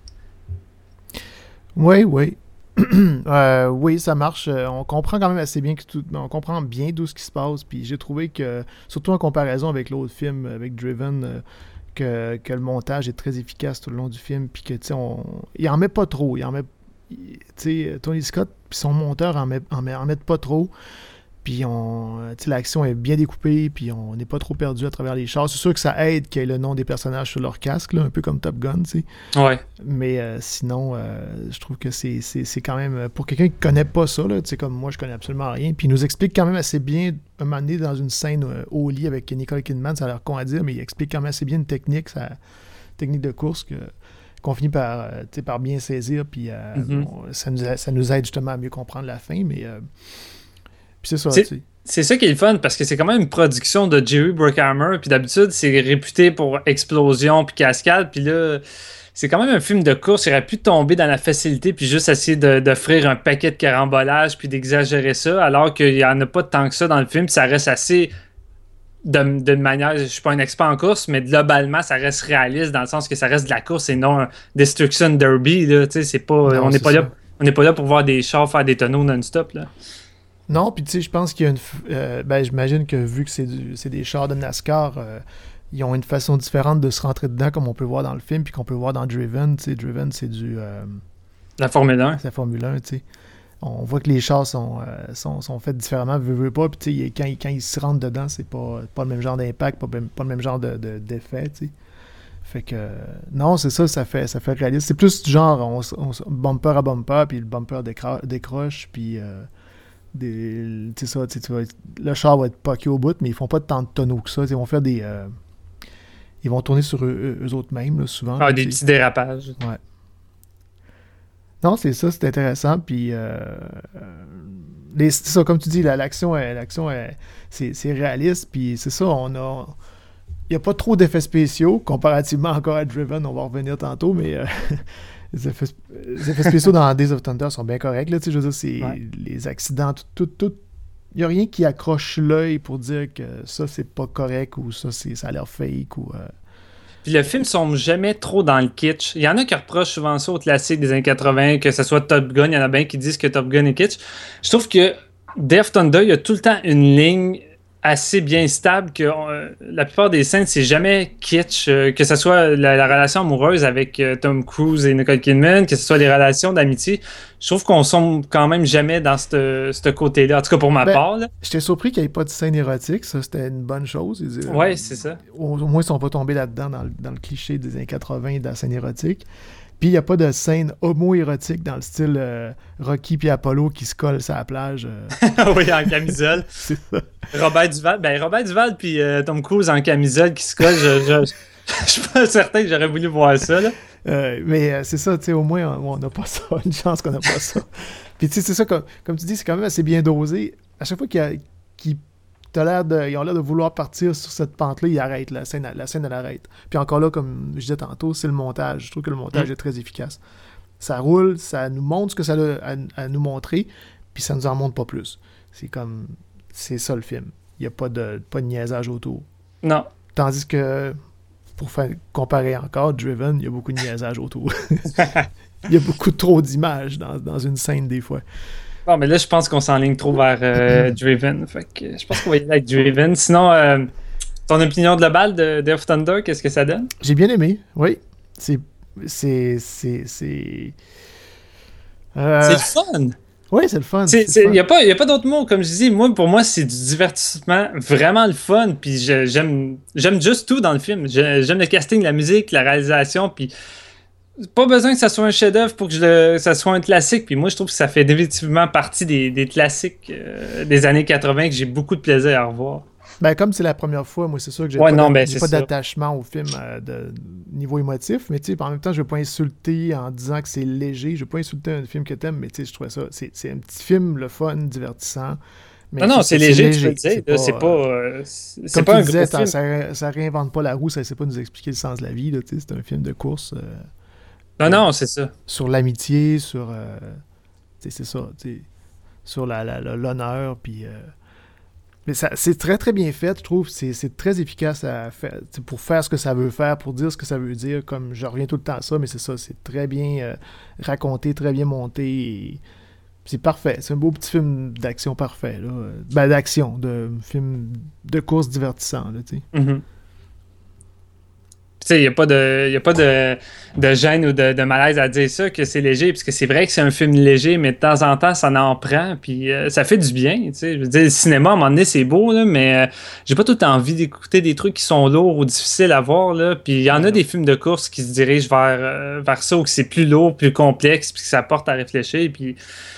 Oui. Oui, ça marche. On comprend quand même assez bien on comprend bien d'où ce qui se passe. Puis j'ai trouvé que, surtout en comparaison avec l'autre film, avec Driven, que le montage est très efficace tout le long du film. Puis que, tu sais, il en met pas trop. Tony Scott puis son monteur en mettent pas trop. Puis l'action est bien découpée, puis on n'est pas trop perdu à travers les chars. C'est sûr que ça aide qu'il y ait le nom des personnages sur leur casque, là, un peu comme Top Gun, tu sais. Ouais. Mais sinon, je trouve que c'est quand même... Pour quelqu'un qui connaît pas ça, tu sais, comme moi, je connais absolument rien, puis il nous explique quand même assez bien, un moment donné, dans une scène au lit avec Nicole Kidman, ça a l'air con à dire, mais il explique quand même assez bien une technique de course qu'on finit par bien saisir, puis ça nous aide justement à mieux comprendre la fin, mais... Puis c'est ça, c'est ça qui est le fun, parce que c'est quand même une production de Jerry Bruckheimer, puis d'habitude, c'est réputé pour explosion puis cascade, puis là, c'est quand même un film de course, il aurait pu tomber dans la facilité puis juste essayer d'offrir un paquet de carambolage puis d'exagérer ça, alors qu'il n'y en a pas tant que ça dans le film, puis ça reste assez... d'une manière, je suis pas un expert en course, mais globalement, ça reste réaliste dans le sens que ça reste de la course et non un Destruction Derby, là, tu sais, c'est pas... Non, on n'est pas là... On n'est pas là pour voir des chars faire des tonneaux non-stop, là. Non, puis tu sais, je pense qu'il y a une... j'imagine que vu que c'est des chars de NASCAR, ils ont une façon différente de se rentrer dedans, comme on peut voir dans le film, puis qu'on peut voir dans Driven. Tu sais, Driven, c'est du... la Formule 1. C'est la Formule 1, tu sais. On voit que les chars sont faits différemment, veut pas, puis tu sais, quand ils se rentrent dedans, c'est pas le même genre d'impact, pas le même genre d'effet, tu sais. Fait que, non, c'est ça, ça fait réaliste. C'est plus du genre, on bumper à bumper, puis le bumper décroche, puis tu sais ça, le char va être poqué au bout, mais ils font pas tant de tonneaux que ça. Ils vont faire des... ils vont tourner sur eux autres mêmes, là, souvent. Ah, des petits dérapages. Ouais. Non, c'est ça, c'est intéressant, puis... c'est ça, comme tu dis, l'action, c'est réaliste, puis c'est ça, il n'y a pas trop d'effets spéciaux, comparativement encore à Driven, on va revenir tantôt, mais les effets spéciaux dans Days of Thunder sont bien corrects. Là, je veux dire, c'est les accidents, tout. Il n'y a rien qui accroche l'œil pour dire que ça, c'est pas correct ou ça a l'air fake. Puis le film ne sombre jamais trop dans le kitsch. Il y en a qui reprochent souvent ça aux classiques des années 80, que ce soit Top Gun, il y en a bien qui disent que Top Gun est kitsch. Je trouve que Day of Thunder, il y a tout le temps une ligne assez bien stable, que la plupart des scènes, c'est jamais kitsch, que ce soit la relation amoureuse avec Tom Cruise et Nicole Kidman, que ce soit les relations d'amitié. Je trouve qu'on sombre quand même jamais dans ce côté-là, en tout cas pour ma part. Là. J'étais surpris qu'il n'y ait pas de scène érotique, ça c'était une bonne chose. Ouais, c'est ça. Au moins, ils ne sont pas tombés là-dedans dans le cliché des années 80 de la scène érotique. Puis il n'y a pas de scène homo-érotique dans le style Rocky puis Apollo qui se collent sur la plage. Oui, en camisole. C'est ça. Robert Duval puis Tom Cruise en camisole qui se collent, je suis pas certain que j'aurais voulu voir ça. Là. Mais c'est ça, tu sais, au moins on n'a pas ça, une chance qu'on n'a pas ça. Puis tu sais, c'est ça, comme tu dis, c'est quand même assez bien dosé. À chaque fois qu'ils ont l'air de vouloir partir sur cette pente-là, ils arrêtent, la scène elle arrête. Puis encore là, comme je disais tantôt, c'est le montage. Je trouve que le montage est très efficace. Ça roule, ça nous montre ce que ça a à nous montrer, puis ça nous en montre pas plus. C'est ça le film. Il n'y a pas de niaisage autour. Non. Tandis que, pour comparer encore, Driven, il y a beaucoup de niaisage autour. Il y a beaucoup trop d'images dans une scène des fois. Bon, mais là, je pense qu'on s'enligne trop vers Driven. Fait que je pense qu'on va y aller avec Driven. Sinon, ton opinion globale de Day of Thunder, qu'est-ce que ça donne? J'ai bien aimé, oui. C'est le fun! Oui, c'est le fun. Il n'y a pas d'autre mot. Comme je dis, pour moi, c'est du divertissement vraiment le fun. Puis j'aime juste tout dans le film. J'aime le casting, la musique, la réalisation. Puis pas besoin que ça soit un chef-d'œuvre pour que ça soit un classique. Puis moi, je trouve que ça fait définitivement partie des classiques des années 80 que j'ai beaucoup de plaisir à revoir. Ben, comme c'est la première fois, moi, c'est sûr que j'ai pas d'attachement au film de niveau émotif, mais tu sais, en même temps, je ne veux pas insulter en disant que c'est léger. Je ne veux pas insulter un film que t'aimes, mais tu sais, je trouvais ça, c'est un petit film, le fun, divertissant. Mais non, c'est léger, tu peux le dire. C'est pas un gros film. Ça réinvente pas la roue, ça ne sait pas nous expliquer le sens de la vie. Là, c'est un film de course. Non, c'est ça. Sur l'amitié, sur... c'est ça, sur l'honneur, puis... Mais c'est très, très bien fait, je trouve. C'est très efficace pour faire ce que ça veut faire, pour dire ce que ça veut dire. Comme je reviens tout le temps à ça, mais c'est ça. C'est très bien raconté, très bien monté. Et c'est parfait. C'est un beau petit film d'action parfait. Là. Ben, d'action, de film de course divertissant. Là, tu sais. Mm-hmm. Il n'y a pas de gêne ou de malaise à dire ça, que c'est léger, parce que c'est vrai que c'est un film léger, mais de temps en temps, ça en prend, puis ça fait du bien. Je veux dire, le cinéma, à un moment donné, c'est beau, là, mais j'ai pas tout le temps envie d'écouter des trucs qui sont lourds ou difficiles à voir. Là. Puis il y en a des films de course qui se dirigent vers ça, où c'est plus lourd, plus complexe, puis que ça porte à réfléchir. Puis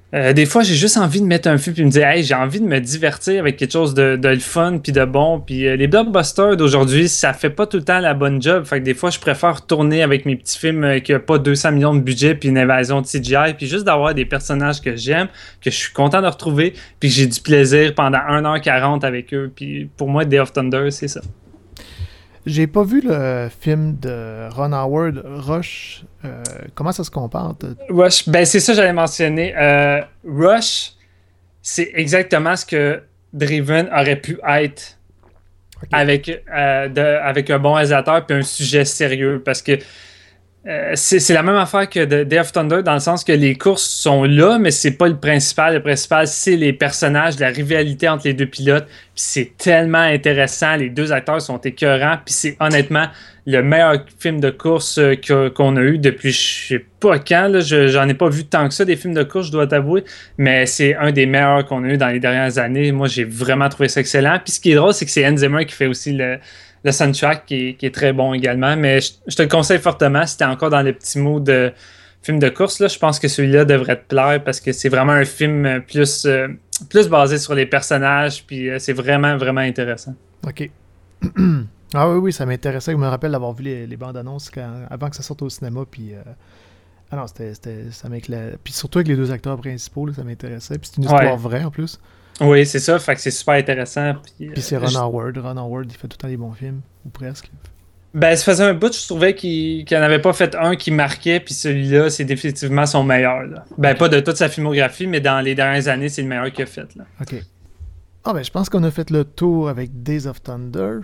Des fois, j'ai juste envie de mettre un film et me dire, hey, j'ai envie de me divertir avec quelque chose de le fun puis de bon. Puis les blockbusters d'aujourd'hui, ça fait pas tout le temps la bonne job. Fait que des fois, je préfère tourner avec mes petits films qui n'ont pas 200 millions de budget puis une invasion de CGI. Puis juste d'avoir des personnages que j'aime, que je suis content de retrouver, puis que j'ai du plaisir pendant 1h40 avec eux. Puis pour moi, Day of Thunder, c'est ça. J'ai pas vu le film de Ron Howard, Rush. Comment ça se compare? Rush, ben c'est ça que j'allais mentionner. Rush, c'est exactement ce que Driven aurait pu être avec un bon réalisateur puis un sujet sérieux. Parce que c'est la même affaire que Day of Thunder dans le sens que les courses sont là, mais c'est pas le principal. Le principal, c'est les personnages, la rivalité entre les deux pilotes. Puis c'est tellement intéressant. Les deux acteurs sont écœurants. Puis c'est honnêtement le meilleur film de course qu'on a eu depuis je sais pas quand. Là. J'en ai pas vu tant que ça des films de course, je dois t'avouer. Mais c'est un des meilleurs qu'on a eu dans les dernières années. Moi, j'ai vraiment trouvé ça excellent. Puis ce qui est drôle, c'est que c'est Hans Zimmer qui fait aussi le soundtrack qui est très bon également, mais je te le conseille fortement si t'es encore dans le petit mot de film de course, là, je pense que celui-là devrait te plaire parce que c'est vraiment un film plus basé sur les personnages, puis c'est vraiment, vraiment intéressant. OK. Ah oui, ça m'intéressait. Je me rappelle d'avoir vu les bandes annonces avant que ça sorte au cinéma, puis... Ah non, ça m'éclatait. Puis surtout avec les deux acteurs principaux, là, ça m'intéressait. Puis c'est une histoire vraie, en plus. Oui, c'est ça, fait que c'est super intéressant. Puis c'est Ron Howard. Ron Howard, il fait tout le temps des bons films, ou presque. Ben, ça faisait un bout, je trouvais qu'il n'en avait pas fait un qui marquait, puis celui-là, c'est définitivement son meilleur. Là. Ben, pas de toute sa filmographie, mais dans les dernières années, c'est le meilleur qu'il a fait. Là. OK. Ah ben, je pense qu'on a fait le tour avec Days of Thunder.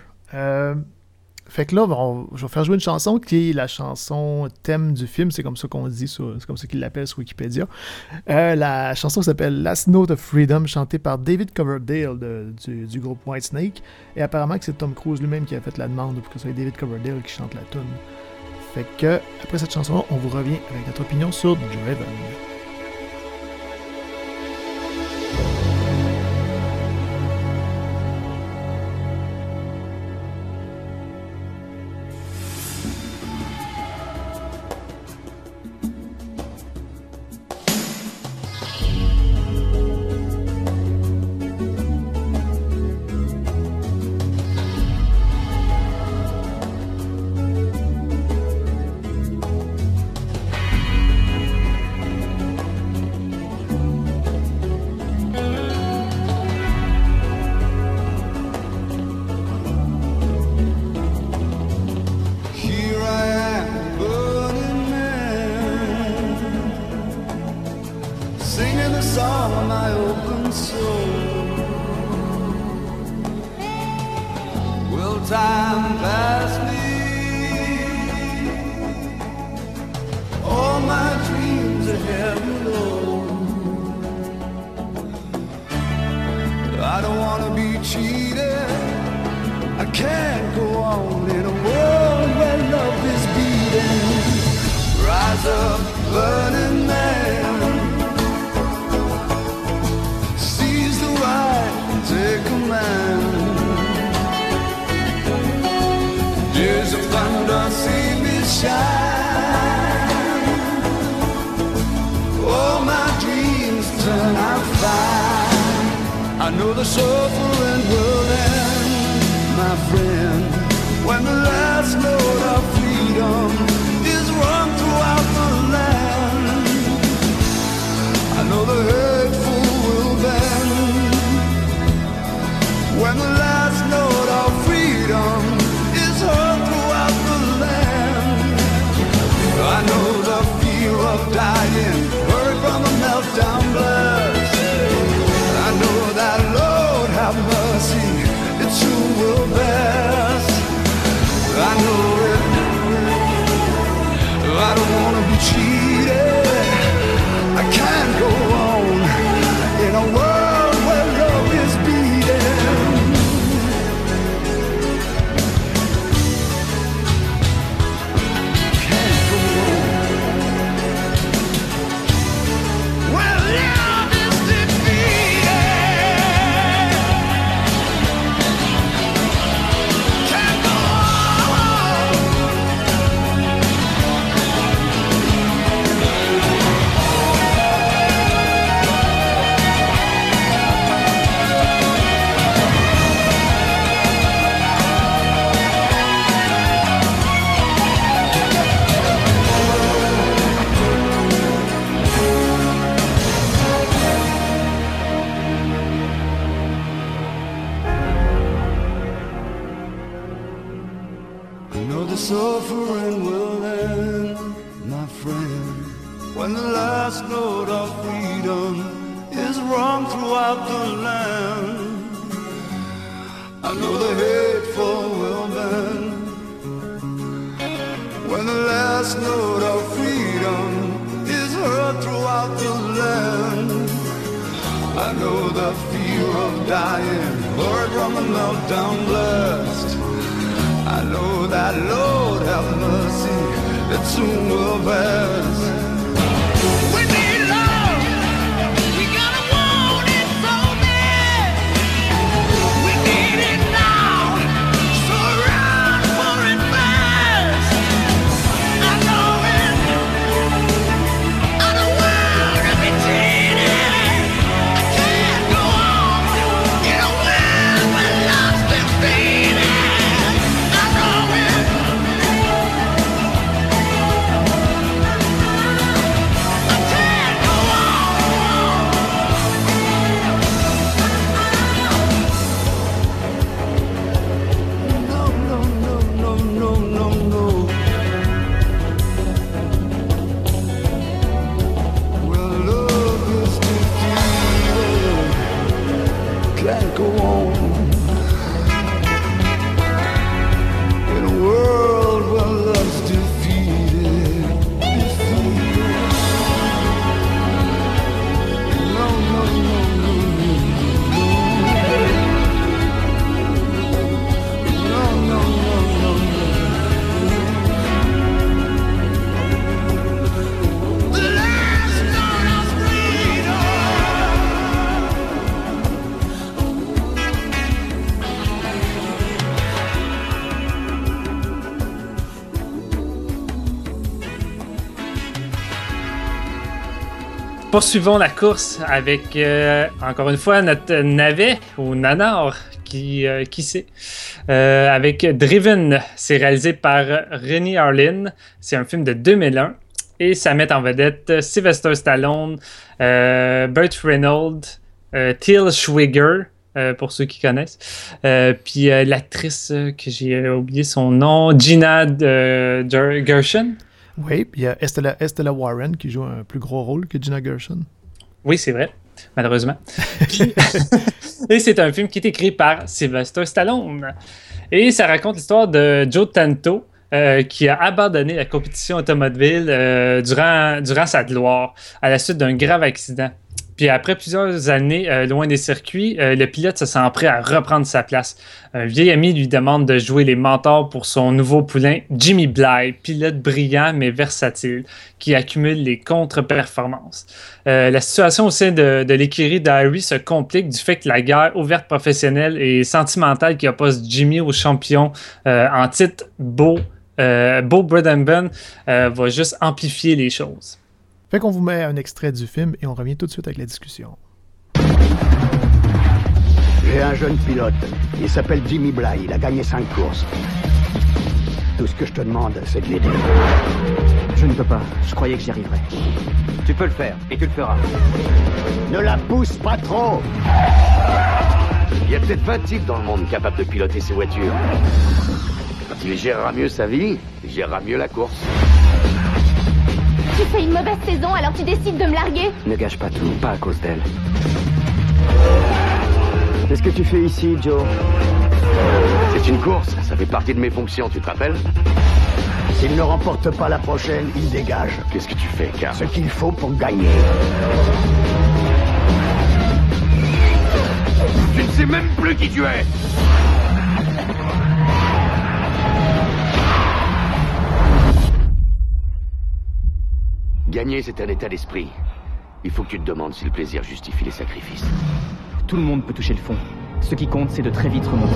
Fait que là, je vais faire jouer une chanson qui est la chanson thème du film, c'est comme ça qu'on dit, c'est comme ça qu'ils l'appellent sur Wikipédia. La chanson s'appelle Last Note of Freedom, chantée par David Coverdale du groupe Whitesnake. Et apparemment que c'est Tom Cruise lui-même qui a fait la demande pour que ce soit David Coverdale qui chante la tune. Fait que, après cette chanson-là, on vous revient avec notre opinion sur Driven. I know suffering will end, my friend, when the last note of freedom is rung throughout the land. I know the hateful will bend when the last note of freedom is heard throughout the land. I know the fear of dying heard from a meltdown blast. I know that, Lord have mercy, it soon will pass. We need love, we gotta want it so bad. We need it now, so run for it fast. I know it, I don't wanna be cheated. I can't go on in a world where love's defeated. I know it. Can't go on in a world where love's defeated. No, no, no, no, no, no, no, no. The last note of freedom. Poursuivons la course avec, encore une fois, notre navet ou nanar, qui sait, avec Driven. C'est réalisé par Rennie Harlin. C'est un film de 2001 et ça met en vedette Sylvester Stallone, Burt Reynolds, Til Schweiger, pour ceux qui connaissent, puis l'actrice que j'ai oublié son nom, Gina Gershon. Oui, il y a Estella Warren qui joue un plus gros rôle que Gina Gershon. Oui, c'est vrai, malheureusement. Et c'est un film qui est écrit par Sylvester Stallone. Et ça raconte l'histoire de Joe Tanto, qui a abandonné la compétition automobile durant sa gloire à la suite d'un grave accident. Puis après plusieurs années loin des circuits, le pilote se sent prêt à reprendre sa place. Un vieil ami lui demande de jouer les mentors pour son nouveau poulain, Jimmy Bly, pilote brillant mais versatile, qui accumule les contre-performances. La situation au sein de l'écurie d'Harry se complique du fait que la guerre ouverte professionnelle et sentimentale qui oppose Jimmy au champion en titre Bo Bradamben va juste amplifier les choses. Fait qu'on vous met un extrait du film et on revient tout de suite avec la discussion. J'ai un jeune pilote. Il s'appelle Jimmy Bly. Il a gagné 5 courses. Tout ce que je te demande, c'est de l'aider. Je ne peux pas. Je croyais que j'y arriverais. Tu peux le faire et tu le feras. Ne la pousse pas trop. Il y a peut-être 20 types dans le monde capables de piloter ces voitures. Quand il gérera mieux sa vie, il gérera mieux la course. Tu fais une mauvaise saison, alors tu décides de me larguer? Ne gâche pas tout, pas à cause d'elle. Qu'est-ce que tu fais ici, Joe? C'est une course, ça fait partie de mes fonctions, tu te rappelles? S'il ne remporte pas la prochaine, il dégage. Qu'est-ce que tu fais, Carl? Ce qu'il faut pour gagner. Tu ne sais même plus qui tu es! Gagner, c'est un état d'esprit. Il faut que tu te demandes si le plaisir justifie les sacrifices. Tout le monde peut toucher le fond. Ce qui compte, c'est de très vite remonter.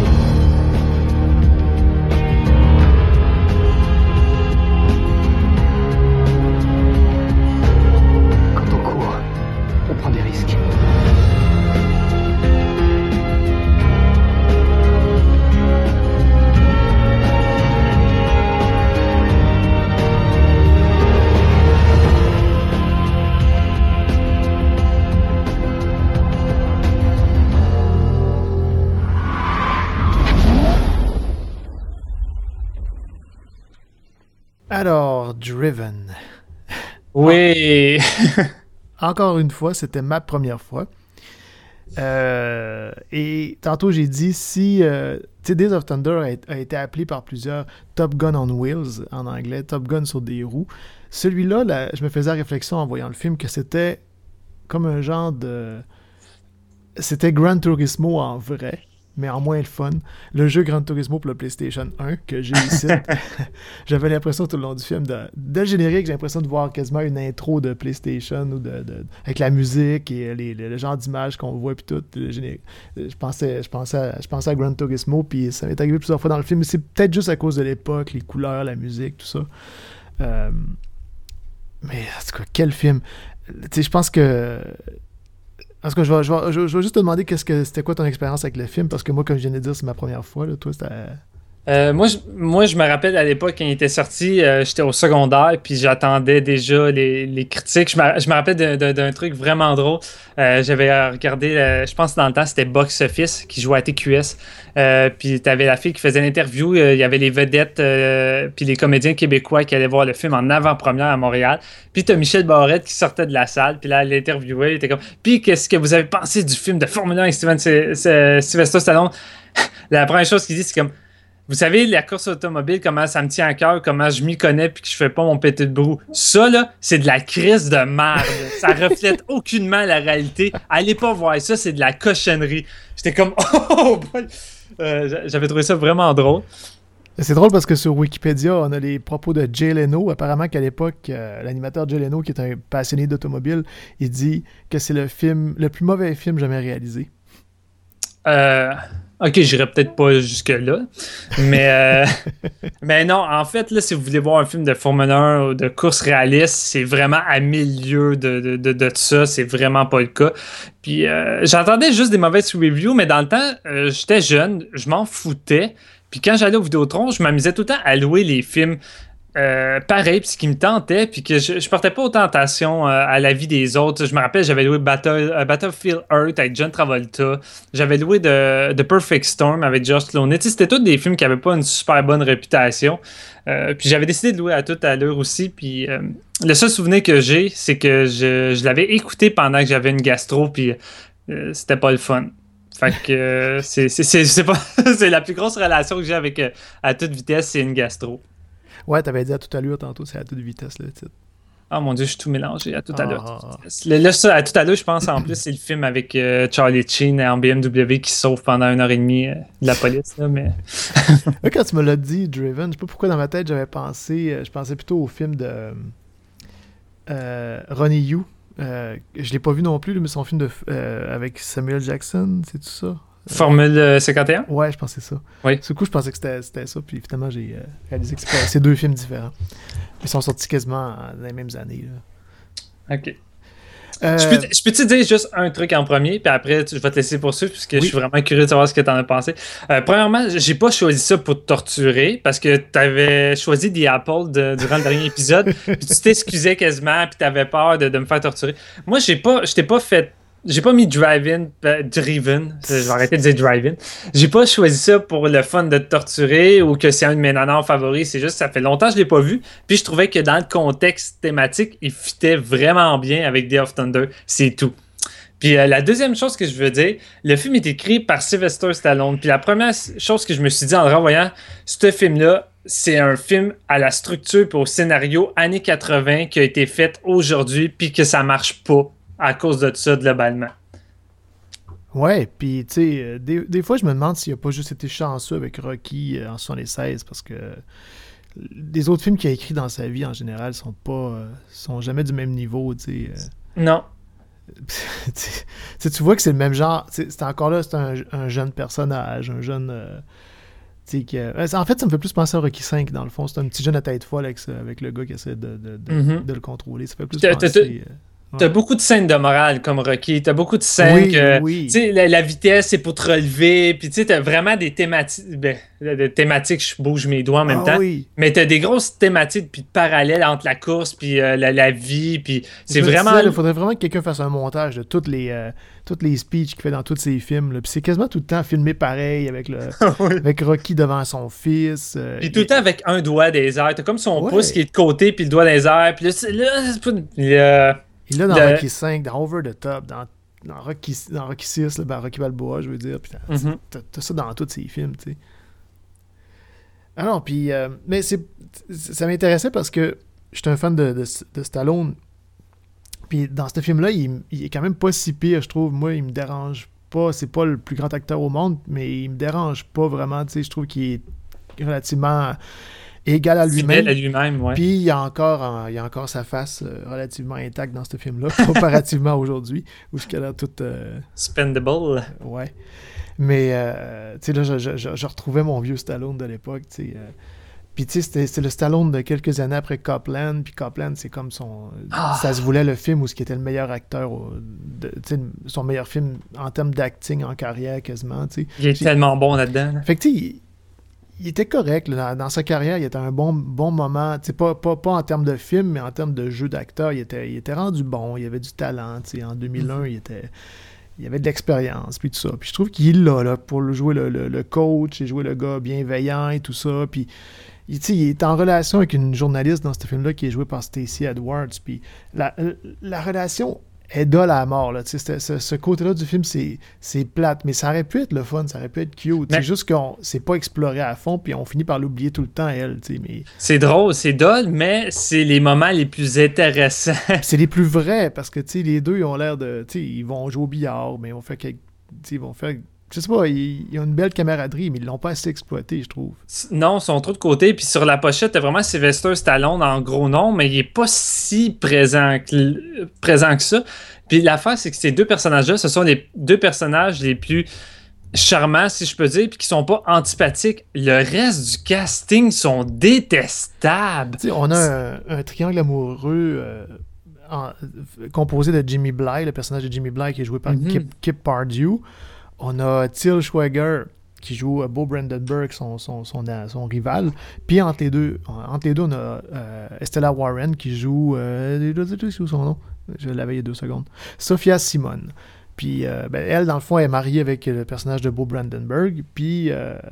Quand on court, on prend des risques. Alors, Driven. Oui! Encore une fois, c'était ma première fois. Et tantôt, j'ai dit si Days of Thunder a été appelé par plusieurs Top Gun on Wheels, en anglais, Top Gun sur des roues. Celui-là, je me faisais la réflexion en voyant le film que c'était comme un genre de... C'était Gran Turismo en vrai, mais en moins le fun. Le jeu Gran Turismo pour le PlayStation 1 que j'ai ici, j'avais l'impression tout le long du film, dès le générique, j'ai l'impression de voir quasiment une intro de PlayStation ou avec la musique et le genre d'image qu'on voit puis tout. Le générique. Je pensais à Gran Turismo, puis ça m'est arrivé plusieurs fois dans le film, mais c'est peut-être juste à cause de l'époque, les couleurs, la musique, tout ça. Mais en tout cas, quel film! Tu sais, je pense que... En tout cas, je vais juste te demander c'était quoi ton expérience avec le film, parce que moi, comme je viens de dire, c'est ma première fois. Là. Toi, c'était... Moi, je me rappelle à l'époque, quand il était sorti, j'étais au secondaire, puis j'attendais déjà les critiques. Je me rappelle d'un truc vraiment drôle. J'avais regardé, je pense que dans le temps, c'était Box Office, qui jouait à TQS. Puis t'avais la fille qui faisait l'interview. Il y avait les vedettes, puis les comédiens québécois qui allaient voir le film en avant-première à Montréal. Puis t'as Michel Barrette qui sortait de la salle, puis là, elle l'interviewait. Il était comme, puis qu'est-ce que vous avez pensé du film de Formule 1 avec Sylvester Stallone? La première chose qu'il dit, c'est comme, vous savez, la course automobile, comment ça me tient à cœur, comment je m'y connais puis que je fais pas mon petit brou. Ça, là, c'est de la crise de merde. Ça reflète aucunement la réalité. Allez pas voir ça, c'est de la cochonnerie. J'étais comme, oh boy! J'avais trouvé ça vraiment drôle. C'est drôle parce que sur Wikipédia, on a les propos de Jay Leno. Apparemment qu'à l'époque, l'animateur Jay Leno, qui est un passionné d'automobile, il dit que c'est le plus mauvais film jamais réalisé. Ok, j'irai peut-être pas jusque-là. Mais non, en fait, là, si vous voulez voir un film de Formule 1 ou de course réaliste, c'est vraiment à milieu de ça. C'est vraiment pas le cas. Puis j'entendais juste des mauvaises reviews, mais dans le temps, j'étais jeune, je m'en foutais. Puis quand j'allais au Vidéotron, je m'amusais tout le temps à louer les films pareil, puis ce qui me tentait, puis que je portais pas autant attention à la vie des autres. Je me rappelle, j'avais loué Battlefield Earth avec John Travolta. J'avais loué The Perfect Storm avec Josh Clooney. C'était tous des films qui avaient pas une super bonne réputation. Puis j'avais décidé de louer à toute allure aussi. Puis le seul souvenir que j'ai, c'est que je l'avais écouté pendant que j'avais une gastro, puis c'était pas le fun. Fait que c'est pas c'est la plus grosse relation que j'ai avec À toute vitesse, c'est une gastro. Ouais, t'avais dit À toute allure tantôt, c'est À toute vitesse le titre. Ah mon dieu, je suis tout mélangé. À toute allure. Là, ça, À toute allure, je pense en plus, c'est le film avec Charlie Sheen en BMW qui se sauve pendant 1h30 de la police. Là, mais... Là, quand tu me l'as dit, Driven, je sais pas pourquoi dans ma tête, je pensais plutôt au film de Ronnie Yu. Je l'ai pas vu non plus, mais son film avec Samuel Jackson, c'est tout ça? Formule 51? Ouais, je pensais ça. Oui. Du coup, je pensais que c'était ça, puis finalement, j'ai réalisé que c'est deux films différents. Ils sont sortis quasiment dans les mêmes années. Là. OK. Je peux te dire juste un truc en premier, puis après, je vais te laisser poursuivre, parce que je suis vraiment curieux de savoir ce que tu en as pensé. Premièrement, j'ai pas choisi ça pour te torturer, parce que tu avais choisi The Apple durant le dernier épisode, puis tu t'excusais quasiment, puis tu avais peur de me faire torturer. Moi, j'ai pas mis Driven. Je vais arrêter de dire Driven. J'ai pas choisi ça pour le fun de te torturer ou que c'est un de mes nanars favoris. C'est juste que ça fait longtemps que je l'ai pas vu. Puis je trouvais que dans le contexte thématique, il fitait vraiment bien avec Day of Thunder. C'est tout. Puis la deuxième chose que je veux dire, le film est écrit par Sylvester Stallone. Puis la première chose que je me suis dit en le revoyant, ce film-là, c'est un film à la structure et au scénario années 80 qui a été fait aujourd'hui puis que ça marche pas. À cause de ça, globalement. Ouais, puis tu sais, des fois, je me demande s'il n'a pas juste été chanceux avec Rocky en 76, parce que les autres films qu'il a écrits dans sa vie, en général, sont jamais du même niveau, tu sais. Non. Tu vois que c'est le même genre, c'est encore là, c'est un jeune personnage, un jeune... en fait, ça me fait plus penser à Rocky 5, dans le fond. C'est un petit jeune à tête folle avec le gars qui essaie de le contrôler. Ça fait plus penser... T'as beaucoup de scènes de morale comme Rocky, t'as beaucoup de scènes tu sais, la vitesse c'est pour te relever, puis tu sais, t'as vraiment des thématiques, je bouge mes doigts en même temps, mais t'as des grosses thématiques puis de parallèles entre la course puis la vie, puis c'est vraiment... Il faudrait vraiment que quelqu'un fasse un montage de toutes les speeches qu'il fait dans tous ses films, puis c'est quasiment tout le temps filmé pareil, avec avec Rocky devant son fils. Puis tout le temps avec un doigt des airs, t'as comme son pouce qui est de côté, puis le doigt des airs, puis là, il l'a dans Rocky 5, dans Over the Top, dans Rocky 6, Rocky Balboa, je veux dire. Puis t'as ça dans tous ses films, tu sais. Ah non, puis... mais ça m'intéressait parce que j'étais un fan de Stallone. Puis dans ce film-là, il est quand même pas si pire, je trouve. Moi, il me dérange pas. C'est pas le plus grand acteur au monde, mais il me dérange pas vraiment, tu sais. Je trouve qu'il est relativement... égal à lui-même. Ouais. Puis il y a encore sa face relativement intacte dans ce film-là, comparativement à aujourd'hui, où ce qu'elle a toute... Spendable. Ouais. Mais, tu sais, là, je retrouvais mon vieux Stallone de l'époque, tu sais. Puis, tu sais, c'est le Stallone de quelques années après Copland, puis Copland, c'est comme son... Ça se voulait le film où ce qui était le meilleur acteur, tu sais, son meilleur film en termes d'acting en carrière, quasiment, tu sais. Il est tellement bon là-dedans. Là. Fait que, tu sais, il était correct là, dans sa carrière, il était un bon moment, pas en termes de film, mais en termes de jeu d'acteur, il était rendu bon, il avait du talent, en 2001, il avait de l'expérience, puis tout ça. Puis je trouve qu'il est là pour jouer le coach, et jouer le gars bienveillant et tout ça, puis il est en relation avec une journaliste dans ce film-là qui est jouée par Stacey Edwards, puis la relation est dole à la mort, là. Ce côté-là du film, c'est plate, mais ça aurait pu être le fun, ça aurait pu être cute. C'est juste qu'on s'est pas exploré à fond, puis on finit par l'oublier tout le temps, elle. Mais... C'est drôle, c'est dole, mais c'est les moments les plus intéressants. C'est les plus vrais, parce que les deux, ils ont l'air de... Ils vont jouer au billard, mais ils vont faire... Je sais pas, ils ont une belle camaraderie, mais ils l'ont pas assez exploité, je trouve. Non, ils sont trop de côté. Puis sur la pochette, t'as vraiment Sylvester Stallone en gros nom, mais il est pas si présent que ça. Puis l'affaire, c'est que ces deux personnages-là, ce sont les deux personnages les plus charmants, si je peux dire, puis qui sont pas antipathiques. Le reste du casting sont détestables. On a un triangle amoureux... composé de Jimmy Bly, le personnage de Jimmy Bly qui est joué par Kip Pardue. On a Till Schweiger qui joue Bo Brandenburg, son rival. Puis entre les deux, on a Estella Warren qui joue... son nom? Je l'avais il y a 2 secondes. Sophia Simon. Puis elle, dans le fond, est mariée avec le personnage de Bo Brandenburg. Puis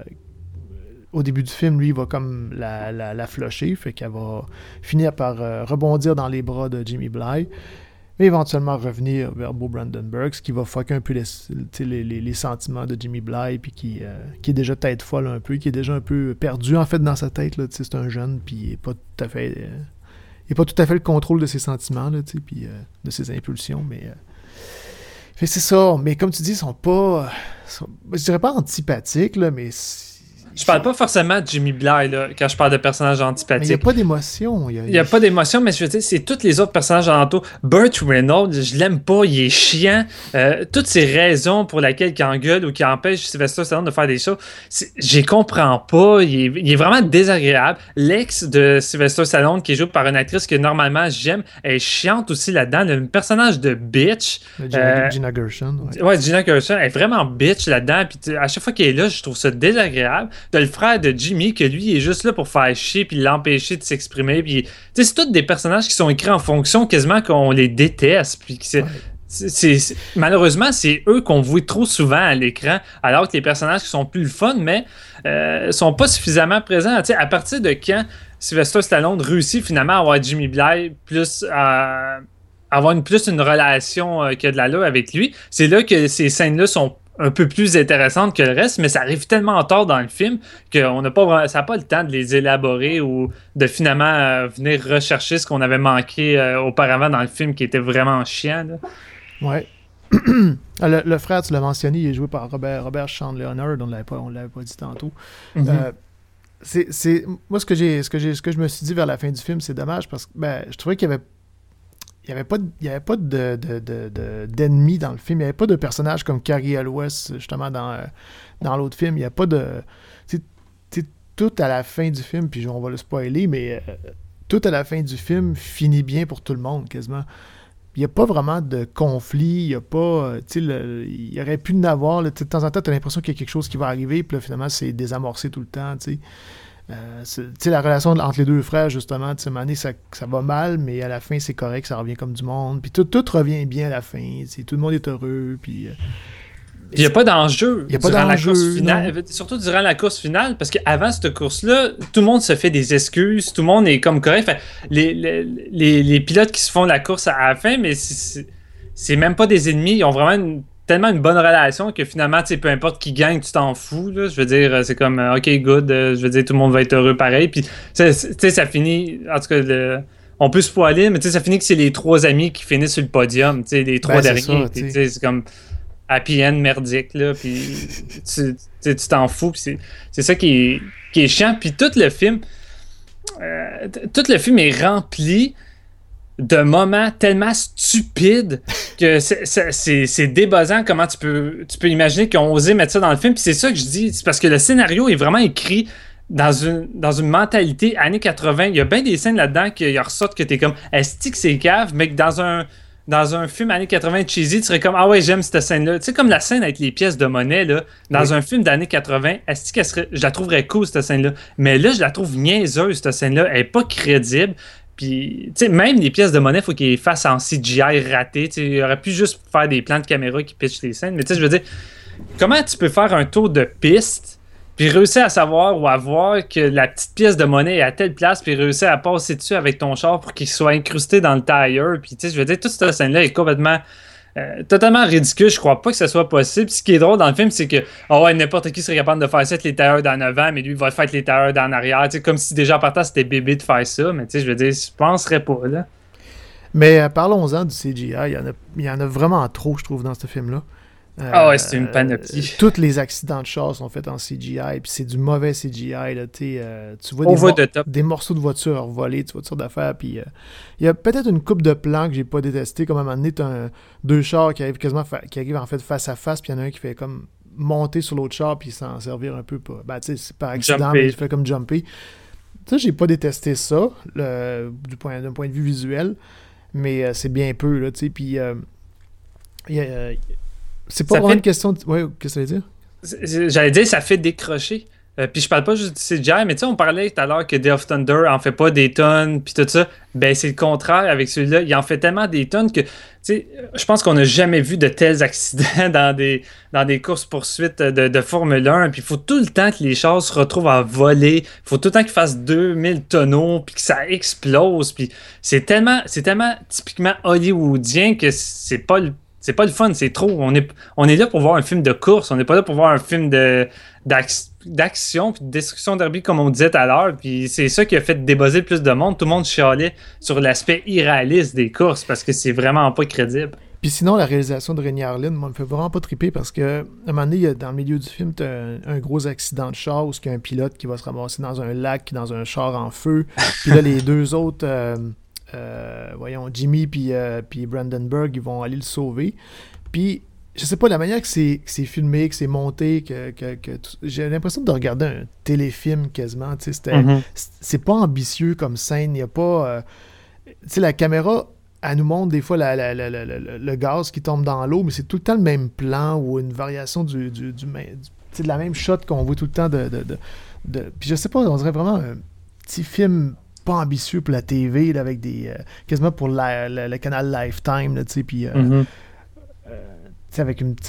au début du film, lui, il va comme la flusher. Fait qu'elle va finir par rebondir dans les bras de Jimmy Bly. Mais éventuellement revenir vers Bo Brandenburg, ce qui va fucker un peu les sentiments de Jimmy Bly, puis qui est déjà tête folle un peu, qui est déjà un peu perdu en fait dans sa tête. Là, c'est un jeune, puis il n'est pas tout à fait le contrôle de ses sentiments, là, puis de ses impulsions. Mais fait, c'est ça. Mais comme tu dis, ils sont pas... je dirais pas antipathiques, là, mais... Je parle pas forcément de Jimmy Bly là, quand je parle de personnages antipathiques. Mais il n'y a pas d'émotion. Il n'y a pas d'émotion, mais je veux dire, c'est tous les autres personnages alentour. Burt Reynolds, je l'aime pas, il est chiant. Toutes ces raisons pour lesquelles il engueule ou qui empêche Sylvester Stallone de faire des choses, je les comprends pas. Il est vraiment désagréable. L'ex de Sylvester Stallone, qui est joué par une actrice que normalement j'aime, elle est chiante aussi là-dedans. Le personnage de bitch. Gina Gershon. Ouais, Gina Gershon, elle est vraiment bitch là-dedans. Puis à chaque fois qu'elle est là, je trouve ça désagréable. T'as le frère de Jimmy, que lui, il est juste là pour faire chier puis l'empêcher de s'exprimer. Puis, c'est tous des personnages qui sont écrits en fonction quasiment qu'on les déteste. Puis malheureusement, c'est eux qu'on voit trop souvent à l'écran, alors que les personnages qui sont plus le fun, mais sont pas suffisamment présents. T'sais, à partir de quand Sylvester Stallone réussit finalement à avoir Jimmy Bly plus... avoir une relation qui a de l'allure avec lui, c'est là que ces scènes-là sont un peu plus intéressante que le reste, mais ça arrive tellement tard dans le film qu'on n'a pas, ça n'a pas le temps de les élaborer ou de finalement venir rechercher ce qu'on avait manqué auparavant dans le film qui était vraiment chiant. Là. Ouais. le frère, tu l'as mentionné, il est joué par Robert Sean Leonard, on ne l'avait pas dit tantôt. Mm-hmm. Moi, ce que je me suis dit vers la fin du film, c'est dommage parce que je trouvais qu'il y avait il n'y avait pas d'ennemis dans le film. Il n'y avait pas de personnages comme Carrie Elwes, justement, dans l'autre film. Il n'y a pas de... Tout à la fin du film, puis on va le spoiler, mais tout à la fin du film finit bien pour tout le monde, quasiment. il n'y a pas vraiment de conflit, il n'y a pas, il y aurait pu en avoir, là, de temps en temps, tu as l'impression qu'il y a quelque chose qui va arriver, puis là, finalement, c'est désamorcé tout le temps, tu sais. La relation entre les deux frères, justement, à un moment donné, ça va mal, mais à la fin, c'est correct, ça revient comme du monde, puis tout revient bien à la fin, tout le monde est heureux, puis... Il n'y a pas d'enjeu durant la course finale, surtout durant la course finale, parce qu'avant cette course-là, tout le monde se fait des excuses, tout le monde est comme correct. Fait, les pilotes qui se font la course à la fin, mais c'est même pas des ennemis, ils ont vraiment tellement une bonne relation que finalement, peu importe qui gagne, tu t'en fous. Là. Je veux dire, c'est comme OK, good, je veux dire, tout le monde va être heureux pareil. Puis, ça finit, en tout cas, on peut spoiler, mais ça finit que c'est les 3 amis qui finissent sur le podium, les 3 derniers. C'est comme happy end merdique, là, puis tu t'en fous, puis c'est ça qui est chiant. Puis tout le film est rempli de moments tellement stupides que c'est débuzzant comment tu peux imaginer qu'ils ont osé mettre ça dans le film. Puis c'est ça que je dis, c'est parce que le scénario est vraiment écrit dans une mentalité années 80. Il y a bien des scènes là-dedans qui ressortent que t'es comme est-ce que c'est cave, mais que dans un film années 80 cheesy, tu serais comme ah ouais, j'aime cette scène-là. Tu sais, comme la scène avec les pièces de monnaie, là, dans un film d'années 80, est-ce qu'elle serait. Je la trouverais cool, cette scène-là. Mais là, je la trouve niaiseuse, cette scène-là. Elle est pas crédible. Puis, tu sais, même les pièces de monnaie, il faut qu'ils les fassent en CGI raté. Tu sais, il aurait pu juste faire des plans de caméra qui pitchent les scènes. Mais tu sais, je veux dire, comment tu peux faire un tour de piste puis réussir à savoir ou à voir que la petite pièce de monnaie est à telle place, puis réussir à passer dessus avec ton char pour qu'il soit incrusté dans le tire. Puis, tu sais, je veux dire, toute cette scène-là est complètement, totalement ridicule. Je crois pas que ce soit possible. Puis, ce qui est drôle dans le film, c'est que, n'importe qui serait capable de faire ça avec les tires d'en avant, mais lui, il va le faire avec les tires d'en arrière. Tu sais, comme si déjà en partant, c'était bébé de faire ça. Mais, tu sais, je veux dire, je penserais pas, là. Mais parlons-en du CGI. Il y en a vraiment trop, je trouve, dans ce film-là. C'est une panoplie. Tous les accidents de char sont faits en CGI, puis c'est du mauvais CGI. Là, tu vois des morceaux de voiture volés, de voitures d'affaires, puis il y a peut-être une coupe de plans que j'ai pas détesté. Comme à un moment donné, t'as 2 chars qui arrivent qui arrivent en fait face à face, puis il y en a un qui fait comme monter sur l'autre char, puis s'en servir un peu c'est par accident, mais il fait comme jumper. Ça, j'ai pas détesté ça, d'un point de vue visuel, mais c'est bien peu, là, tu sais, puis c'est pas vraiment une question de... Ouais, qu'est-ce que ça veut dire? J'allais dire, ça fait décrocher. Puis je parle pas juste du CGI, mais tu sais, on parlait tout à l'heure que Day of Thunder en fait pas des tonnes, puis tout ça. Ben, c'est le contraire avec celui-là. Il en fait tellement des tonnes que, tu sais, je pense qu'on n'a jamais vu de tels accidents dans des courses-poursuites de Formule 1. Puis il faut tout le temps que les chars se retrouvent à voler. Il faut tout le temps qu'ils fassent 2000 tonneaux, puis que ça explose. Puis c'est tellement typiquement hollywoodien que c'est pas le fun, c'est trop. On est là pour voir un film de course, on n'est pas là pour voir un film d'action puis de destruction derby comme on disait tout à l'heure. Puis c'est ça qui a fait débuzzer le plus de monde. Tout le monde chialait sur l'aspect irréaliste des courses parce que c'est vraiment pas crédible. Puis sinon, la réalisation de Rennie Harlin, moi, me fait vraiment pas triper parce que à un moment donné, dans le milieu du film, t'as un gros accident de char où il y a un pilote qui va se ramasser dans un lac, dans un char en feu. Puis là, les deux autres... Jimmy puis Brandenburg, ils vont aller le sauver. Puis, je sais pas, la manière que c'est filmé, que c'est monté, que j'ai l'impression de regarder un téléfilm quasiment. C'est pas ambitieux comme scène. Il y a pas... la caméra, elle nous montre des fois le gaz qui tombe dans l'eau, mais c'est tout le temps le même plan ou une variation de la même shot qu'on voit tout le temps Puis je sais pas, on dirait vraiment un petit film pas ambitieux pour la TV, là, avec des quasiment pour le canal Lifetime, tu sais, puis avec une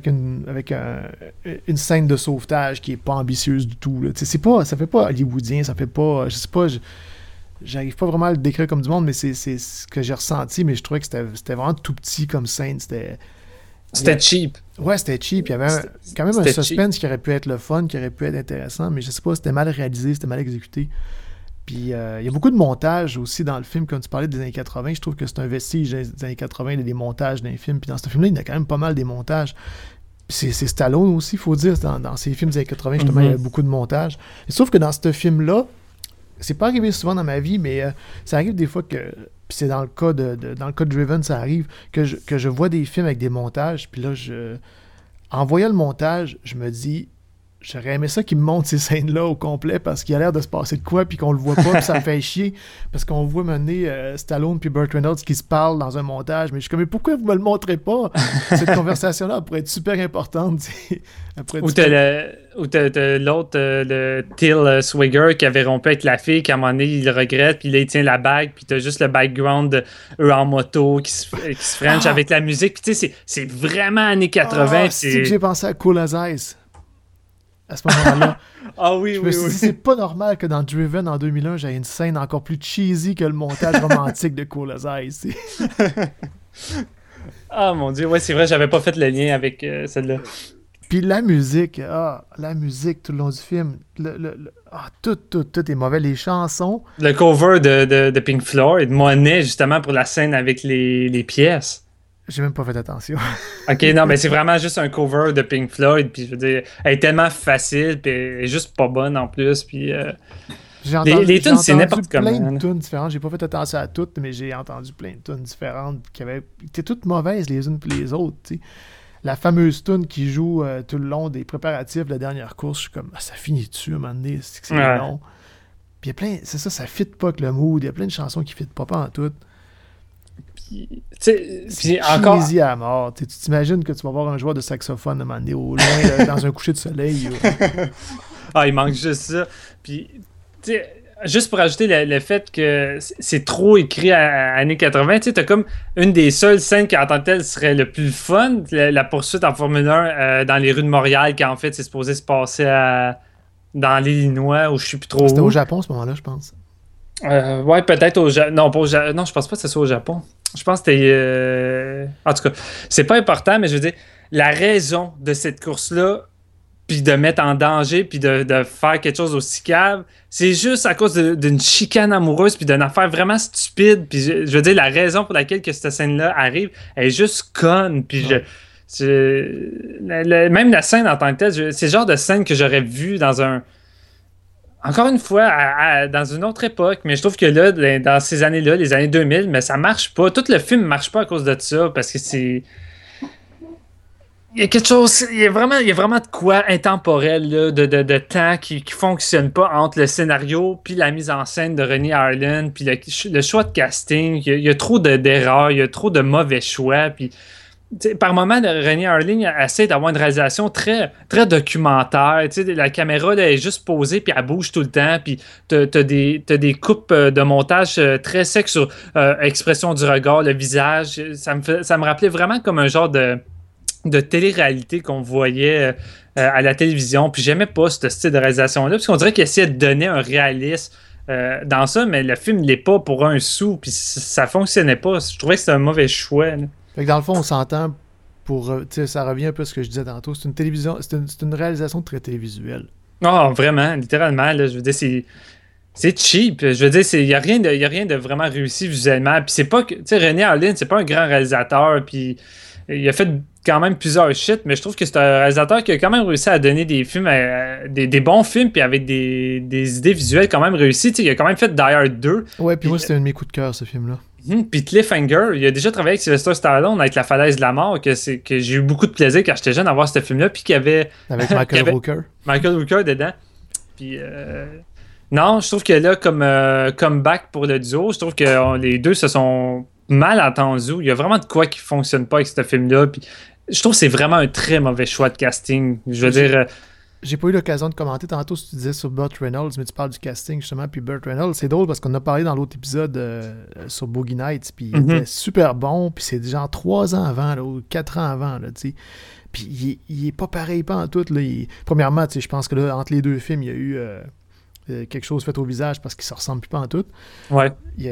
scène de sauvetage qui est pas ambitieuse du tout, là. Ça fait pas hollywoodien, ça fait pas, je sais pas, j'arrive pas vraiment à le décrire comme du monde, mais c'est ce que j'ai ressenti, mais je trouvais que c'était vraiment tout petit comme scène, c'était cheap. Ouais, c'était cheap. Il y avait quand même un suspense qui aurait pu être le fun, qui aurait pu être intéressant, mais je sais pas, c'était mal réalisé, c'était mal exécuté. Puis il y a beaucoup de montage aussi dans le film, comme tu parlais des années 80, je trouve que c'est un vestige des années 80, il y a des montages dans les films, puis dans ce film-là, il y a quand même pas mal des montages. Puis c'est Stallone aussi, il faut dire, dans ces films des années 80, justement, il y a beaucoup de montages. Et sauf que dans ce film-là, c'est pas arrivé souvent dans ma vie, mais ça arrive des fois que, puis c'est dans le cas de Driven, ça arrive, que je vois des films avec des montages, puis là, en voyant le montage, je me dis, J'aurais aimé ça qu'il me montre ces scènes-là au complet parce qu'il a l'air de se passer de quoi puis qu'on le voit pas puis ça me fait chier parce qu'on voit mener Stallone puis Burt Reynolds qui se parlent dans un montage mais je suis comme mais pourquoi vous me le montrez pas? Cette conversation-là pourrait être super importante. Ou t'as l'autre, le Till Swigger qui avait rompu avec la fille, qu'à un moment donné il regrette puis là il tient la bague puis t'as juste le background d'eux en moto qui se french avec la musique puis tu sais c'est vraiment années 80. C'est que j'ai pensé à Cool as Ice. À ce moment-là. Je me suis dit, c'est pas normal que dans Driven en 2001, j'aie une scène encore plus cheesy que le montage romantique de Cool as Ice. Ah mon Dieu, ouais, c'est vrai, j'avais pas fait le lien avec celle-là. Puis la musique tout le long du film, tout est mauvais. Les chansons. Le cover de Pink Floyd, Monet, justement, pour la scène avec les pièces. J'ai même pas fait attention. Ok, non, mais c'est vraiment juste un cover de Pink Floyd, puis je veux dire, elle est tellement facile, puis elle est juste pas bonne en plus, puis... les tunes, c'est n'importe comment. J'ai entendu plein de tunes différentes, j'ai pas fait attention à toutes, mais j'ai entendu plein de tunes différentes qui étaient toutes mauvaises les unes puis les autres, tu sais. La fameuse tune qui joue tout le long des préparatifs de la dernière course, je suis comme, ça finit dessus à un moment donné, c'est long. Puis il y a plein, c'est ça, ça fit pas avec le mood, il y a plein de chansons qui fit pas en tout. Puis encore cheesy à mort. Tu t'imagines que tu vas voir un joueur de saxophone à un moment donné au loin dans un coucher de soleil. Il manque juste ça. Puis, tu sais, juste pour ajouter le fait que c'est trop écrit à années 80, tu sais, t'as comme une des seules scènes qui en tant que telle serait le plus fun, la poursuite en Formule 1 dans les rues de Montréal, qui en fait c'est supposé se passer dans l'Illinois, où je suis plus trop. C'était au Japon à ce moment-là, je pense. Ouais, peut-être au Japon. Non, pas au Japon. Non, je pense pas que ce soit au Japon. Je pense que c'était... En tout cas, c'est pas important, mais je veux dire, la raison de cette course-là, puis de mettre en danger, puis de faire quelque chose aussi cave, c'est juste à cause d'une chicane amoureuse, puis d'une affaire vraiment stupide. Puis je veux dire, la raison pour laquelle que cette scène-là arrive, elle est juste conne. Puis même la scène en tant que telle, c'est le genre de scène que j'aurais vu dans un... Encore une fois, dans une autre époque, mais je trouve que là, dans ces années-là, les années 2000, mais ça marche pas. Tout le film marche pas à cause de ça, parce que c'est... Il y a quelque chose... Il y a vraiment de quoi intemporel, là, de temps qui fonctionne pas entre le scénario puis la mise en scène de Rennie Harlin, puis le choix de casting. Il y a trop d'erreurs, il y a trop de mauvais choix, puis... Par moment, Rennie Harlin essaie d'avoir une réalisation très, très documentaire. La caméra là, est juste posée puis elle bouge tout le temps. Puis t'as des coupes de montage très secs sur expression du regard, le visage. Ça me rappelait vraiment comme un genre de télé-réalité qu'on voyait à la télévision. Puis j'aimais pas ce style de réalisation-là parce qu'on dirait qu'il essayait de donner un réalisme dans ça, mais le film ne l'est pas pour un sou. Puis ça fonctionnait pas. Je trouvais que c'était un mauvais choix. Là. Fait que dans le fond, on s'entend pour... ça revient un peu à ce que je disais tantôt. C'est une télévision, c'est une réalisation très télévisuelle. Oh, vraiment, littéralement. Là, je veux dire, c'est cheap. Je veux dire, il n'y a rien de vraiment réussi visuellement. Puis c'est pas que... Tu sais, Rennie Harlin, c'est pas un grand réalisateur. Puis il a fait quand même plusieurs shit, mais je trouve que c'est un réalisateur qui a quand même réussi à donner des films, des bons films, puis avec des idées visuelles quand même réussies. Tu sais, il a quand même fait Die Hard 2. Ouais, puis moi, c'était un de mes coups de cœur, ce film-là. Puis Cliffhanger, il a déjà travaillé avec Sylvester Stallone avec La Falaise de la Mort, que j'ai eu beaucoup de plaisir quand j'étais jeune à voir ce film-là, puis qu'il y avait... Avec Michael Rooker. Michael Rooker dedans. Puis... Non, je trouve que là, comme comeback pour le duo, je trouve que les deux se sont mal entendus. Il y a vraiment de quoi qui fonctionne pas avec ce film-là, puis je trouve que c'est vraiment un très mauvais choix de casting. Je veux dire... J'ai pas eu l'occasion de commenter tantôt ce que tu disais sur Burt Reynolds, mais tu parles du casting justement, puis Burt Reynolds, c'est drôle parce qu'on a parlé dans l'autre épisode sur Boogie Nights, puis il était super bon, puis c'est genre 3 ans avant, là, ou 4 ans avant, là, tu sais. Puis il est pas pareil, pas en tout, là. Premièrement, tu sais, je pense que là, entre les deux films, il y a eu quelque chose fait au visage parce qu'il se ressemble plus pas en tout. Ouais.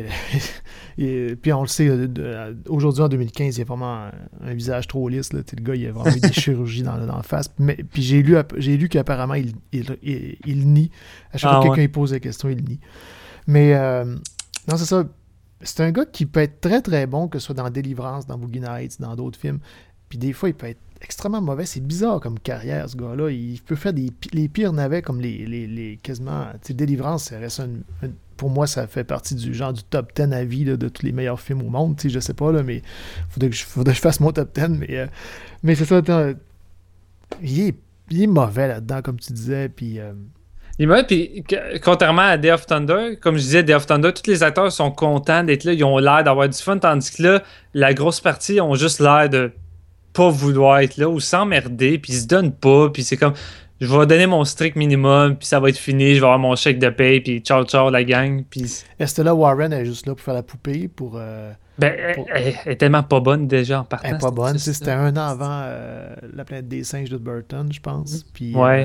Puis on le sait, aujourd'hui en 2015, il y a vraiment un visage trop lisse. Là. Le gars, il a vraiment eu des chirurgies dans la face. Puis j'ai lu qu'apparemment, il nie. À chaque fois que quelqu'un pose la question, il nie. Mais non, c'est ça. C'est un gars qui peut être très très bon, que ce soit dans Délivrance, dans Boogie Nights, dans d'autres films. Puis des fois, il peut être extrêmement mauvais. C'est bizarre comme carrière, ce gars-là. Il peut faire les pires navets comme les quasiment... Tu sais, Délivrance, ça reste pour moi, ça fait partie du genre du top 10 à vie là, de tous les meilleurs films au monde. Tu sais, je sais pas, là, mais faudrait que je fasse mon top 10. Mais c'est ça, il est il est mauvais là-dedans, comme tu disais, puis... Il est mauvais, puis contrairement à Day of Thunder, comme je disais, Day of Thunder, tous les acteurs sont contents d'être là, ils ont l'air d'avoir du fun, tandis que là, la grosse partie ont juste l'air de pas vouloir être là ou s'emmerder, puis ils se donnent pas, puis c'est comme, je vais donner mon strict minimum, puis ça va être fini, je vais avoir mon chèque de paye, puis ciao ciao la gang, puis... Estella Warren est juste là pour faire la poupée, pour... Elle est tellement pas bonne déjà en partant. Elle est pas bonne, c'était un an avant La planète des singes de Burton, je pense, puis... Ouais.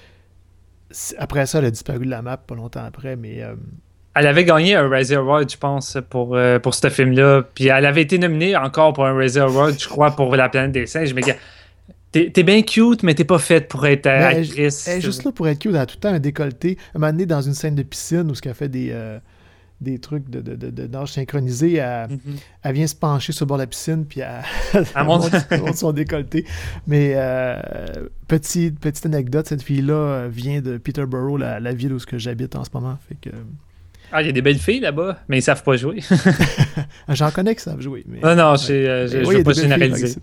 Après ça, elle a disparu de la map pas longtemps après, mais... Elle avait gagné un Razzie Award, je pense, pour ce film-là. Puis elle avait été nominée encore pour un Razzie Award, je crois, pour La planète des singes. Mais t'es bien cute, mais t'es pas faite pour être actrice. Elle est juste là pour être cute. Elle a tout le temps un décolleté. Un moment donné, dans une scène de piscine où elle fait des trucs de nage synchronisé, elle vient se pencher sur le bord de la piscine, puis elle montre son décolleté. Mais petite anecdote, cette fille-là vient de Peterborough, la ville où j'habite en ce moment. Fait que... Ah, il y a des belles filles là-bas, mais ils savent pas jouer. J'en connais qui savent jouer. Mais... Non, je veux pas généraliser.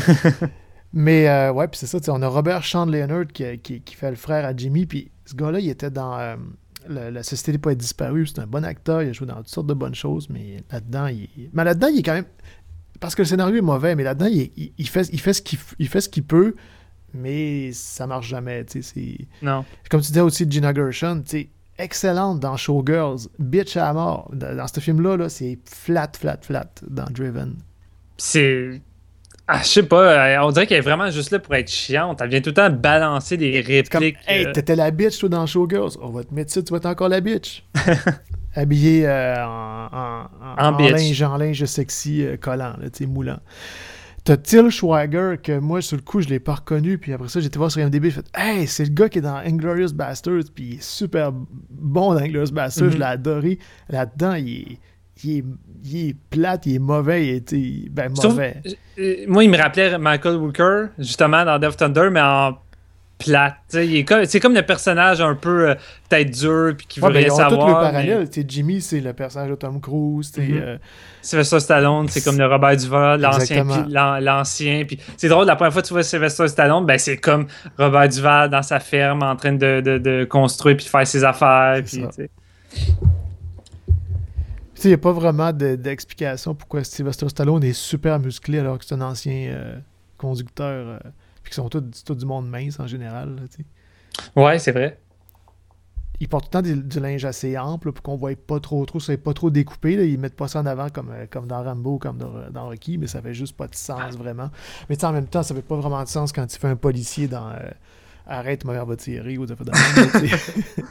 Mais ouais, puis c'est ça, on a Robert Sean Leonard qui fait le frère à Jimmy, puis ce gars-là, il était dans La Société des Poètes Disparus, c'est un bon acteur, il a joué dans toutes sortes de bonnes choses, mais là-dedans, il est quand même... Parce que le scénario est mauvais, mais là-dedans, il fait ce qu'il peut, mais ça marche jamais, tu sais. Non. Comme tu disais aussi de Gina Gershon, tu sais, excellente dans Showgirls, bitch à mort. Dans ce film-là, c'est flat dans Driven. C'est... Ah, je sais pas, on dirait qu'elle est vraiment juste là pour être chiante. Elle vient tout le temps balancer des répliques. Comme, hey, t'étais la bitch, toi, dans Showgirls. On va te mettre ça, tu vas être encore la bitch. Habillée en linge sexy collant, tu sais, moulant. T'as Till Schweiger, que moi, sur le coup, je l'ai pas reconnu, puis après ça, j'étais voir sur IMDb, j'ai fait « Hey, c'est le gars qui est dans Inglourious Basterds », puis il est super bon dans Inglourious Basterds, je l'ai adoré. Là-dedans, il est plate, il est mauvais, il est mauvais. Moi, il me rappelait Michael Rooker, justement, dans Day of Thunder, mais en plate. C'est comme le personnage un peu tête dure, puis qui veut rien savoir. Tous les parallèles. Mais... Jimmy, c'est le personnage de Tom Cruise. Sylvester Stallone, c'est comme le Robert Duvall, l'ancien. Puis c'est drôle, la première fois que tu vois Sylvester Stallone, ben c'est comme Robert Duvall dans sa ferme, en train de construire puis de faire ses affaires. Il n'y a pas vraiment d'explication pourquoi Sylvester Stallone est super musclé alors que c'est un ancien conducteur, puis qu'ils sont tous du monde mince en général. Ouais, c'est vrai. Ils portent tout le temps du linge assez ample là, pour qu'on ne voie pas trop, ça soit pas trop découpé. Là. Ils mettent pas ça en avant comme dans Rambo, comme dans Rocky, mais ça fait juste pas de sens vraiment. Mais en même temps, ça fait pas vraiment de sens quand tu fais un policier dans Arrête, ma mère va tirer ou des affaires de même.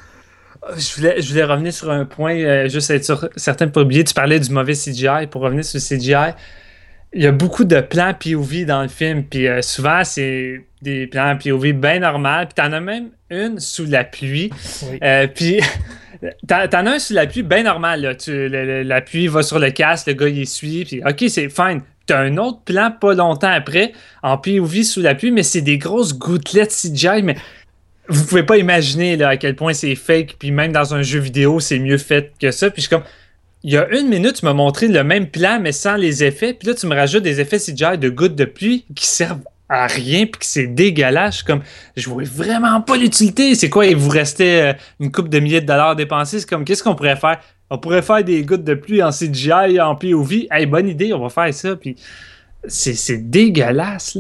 Je voulais revenir sur un point, juste être certain de ne pas oublier. Tu parlais du mauvais CGI. Pour revenir sur le CGI, il y a beaucoup de plans POV dans le film. Puis souvent, c'est des plans POV bien normaux. Puis t'en as même une sous la pluie. Oui. Puis t'en as un sous la pluie bien normal. Là. La pluie va sur le casque, le gars il essuie. Puis OK, c'est fine. T'as un autre plan pas longtemps après, en POV sous la pluie, mais c'est des grosses gouttelettes CGI. Mais vous pouvez pas imaginer là, à quel point c'est fake, puis même dans un jeu vidéo, c'est mieux fait que ça. Puis je suis comme, il y a une minute, tu m'as montré le même plan, mais sans les effets, puis là, tu me rajoutes des effets CGI de gouttes de pluie qui servent à rien, puis que c'est dégueulasse. Je suis comme, je vois vraiment pas l'utilité. C'est quoi, il vous restait une couple de milliers de dollars dépensés? C'est comme, qu'est-ce qu'on pourrait faire? On pourrait faire des gouttes de pluie en CGI, en POV. Hey, bonne idée, on va faire ça, puis... C'est dégueulasse,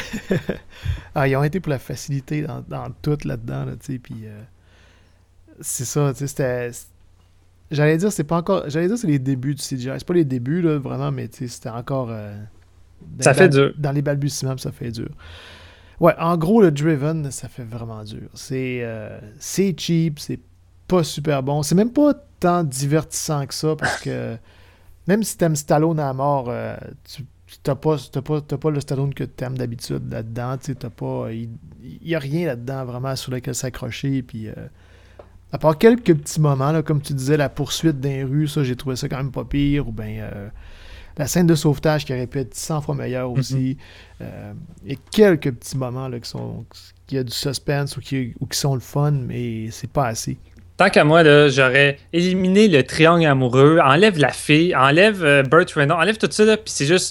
là. Ils ont été pour la facilité dans tout là-dedans, là, tu sais, puis c'est ça, tu sais, c'était... J'allais dire, c'est les débuts du CGI. C'est pas les débuts, là, vraiment, mais tu sais, c'était encore... ça fait dur. Dans les balbutiements, ça fait dur. Ouais, en gros, le Driven, ça fait vraiment dur. C'est cheap, c'est pas super bon. C'est même pas tant divertissant que ça, parce que même si t'aimes Stallone à mort, t'as pas le Stallone que t'aimes d'habitude là-dedans, tu sais, t'as pas... Il y a rien là-dedans vraiment sur lequel s'accrocher, puis... à part quelques petits moments, là, comme tu disais, la poursuite dans les rues, ça, j'ai trouvé ça quand même pas pire, ou bien la scène de sauvetage qui aurait pu être 100 fois meilleure aussi. Il y a quelques petits moments là, qui a du suspense ou qui sont le fun, mais c'est pas assez. Tant qu'à moi, là, j'aurais éliminé le triangle amoureux, enlève la fille, enlève Burt Reynolds, enlève tout ça, là, puis c'est juste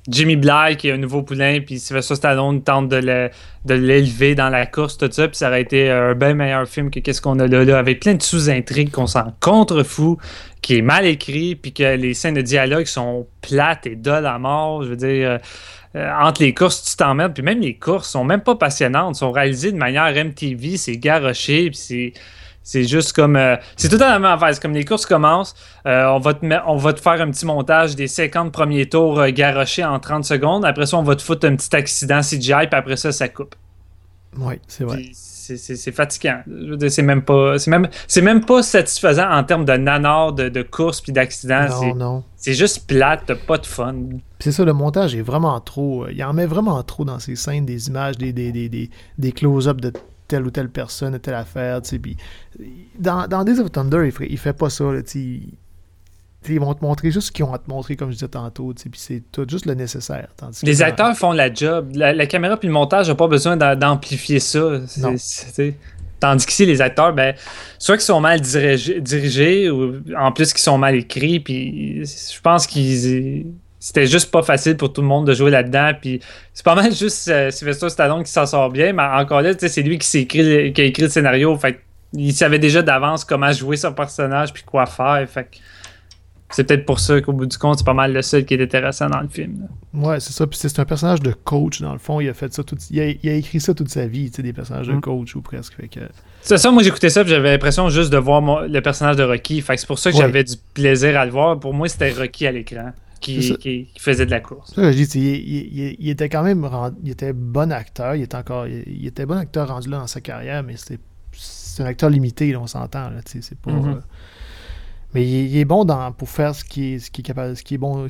Jimmy Bly qui est un nouveau poulain, puis Sylvester Stallone tente de l'élever dans la course, tout ça, puis ça aurait été un bien meilleur film que qu'est-ce qu'on a là, avec plein de sous-intrigues qu'on s'en contrefout, qui est mal écrit, puis que les scènes de dialogue sont plates et dolles à mort. Je veux dire, entre les courses, tu t'emmerdes, puis même les courses sont même pas passionnantes, sont réalisées de manière MTV, c'est garoché, puis c'est juste comme... c'est tout le temps la même affaire. C'est comme les courses commencent, on va te faire un petit montage des 50 premiers tours garochés en 30 secondes. Après ça, on va te foutre un petit accident CGI, puis après ça coupe. Oui, c'est vrai. Puis c'est fatigant. Je veux dire, c'est même pas satisfaisant en termes de nanar, de courses puis d'accidents. Non. C'est juste plate, t'as pas de fun. Puis c'est ça, le montage est vraiment trop... il en met vraiment trop dans ces scènes, des images, des close-ups de telle ou telle personne, de telle affaire, tu sais, puis dans Days of Thunder, il fait pas ça, là, tu sais, ils vont te montrer juste ce qu'ils ont à te montrer, comme je disais tantôt, tu sais, puis c'est tout juste le nécessaire. Les acteurs font la job, la caméra puis le montage n'a pas besoin d'amplifier ça, tandis qu'ici, les acteurs, ben, soit qu'ils sont mal dirigés, ou en plus qu'ils sont mal écrits, puis je pense c'était juste pas facile pour tout le monde de jouer là-dedans. Puis c'est pas mal juste Sylvester Stallone qui s'en sort bien, mais encore là, c'est lui qui a écrit le scénario. Fait il savait déjà d'avance comment jouer son personnage puis quoi faire. Fait que c'est peut-être pour ça qu'au bout du compte, c'est pas mal le seul qui est intéressant dans le film. Là. Ouais, c'est ça. Puis c'est un personnage de coach, dans le fond. Il a fait ça il a écrit ça toute sa vie, des personnages de coach ou presque. Fait que... C'est ça, moi j'écoutais ça, puis j'avais l'impression juste de voir le personnage de Rocky. Fait que c'est pour ça que j'avais du plaisir à le voir. Pour moi, c'était Rocky à l'écran. Qui faisait de la course. Ça, je dis, il était quand même il était bon acteur, il était bon acteur rendu là dans sa carrière, mais c'est un acteur limité, là, on s'entend, là, c'est pas... mais il est bon pour faire ce qui est capable, ce qui est bon,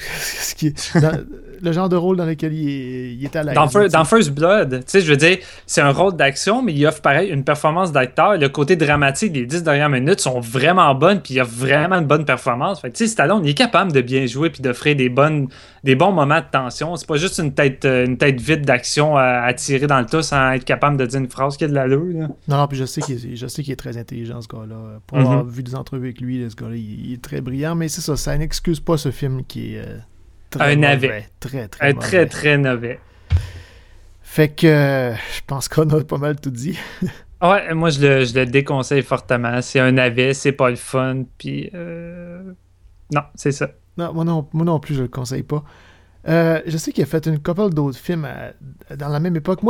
le genre de rôle dans lequel il est à l'aise. Dans First Blood, tu sais, je veux dire, c'est un rôle d'action, mais il offre pareil une performance d'acteur. Le côté dramatique des 10 dernières minutes sont vraiment bonnes, puis il y a vraiment une bonne performance. Fait que, tu sais, Stallone, il est capable de bien jouer puis d'offrir des bons moments de tension. C'est pas juste une tête vide d'action à tirer dans le tas sans être capable de dire une phrase qui a de l'allure. Non, puis je sais qu'il est très intelligent, ce gars-là. Pour avoir vu des entrevues avec lui, ce gars-là, il est très brillant, mais c'est ça n'excuse pas ce film qui est très un mauvais. Navet. Très mauvais. Très, très navet. Fait que je pense qu'on a pas mal tout dit. Ouais, moi je le déconseille fortement. C'est un navet, c'est pas le fun, puis non, c'est ça. Non, moi non plus, je le conseille pas. Je sais qu'il a fait une couple d'autres films dans la même époque. Moi,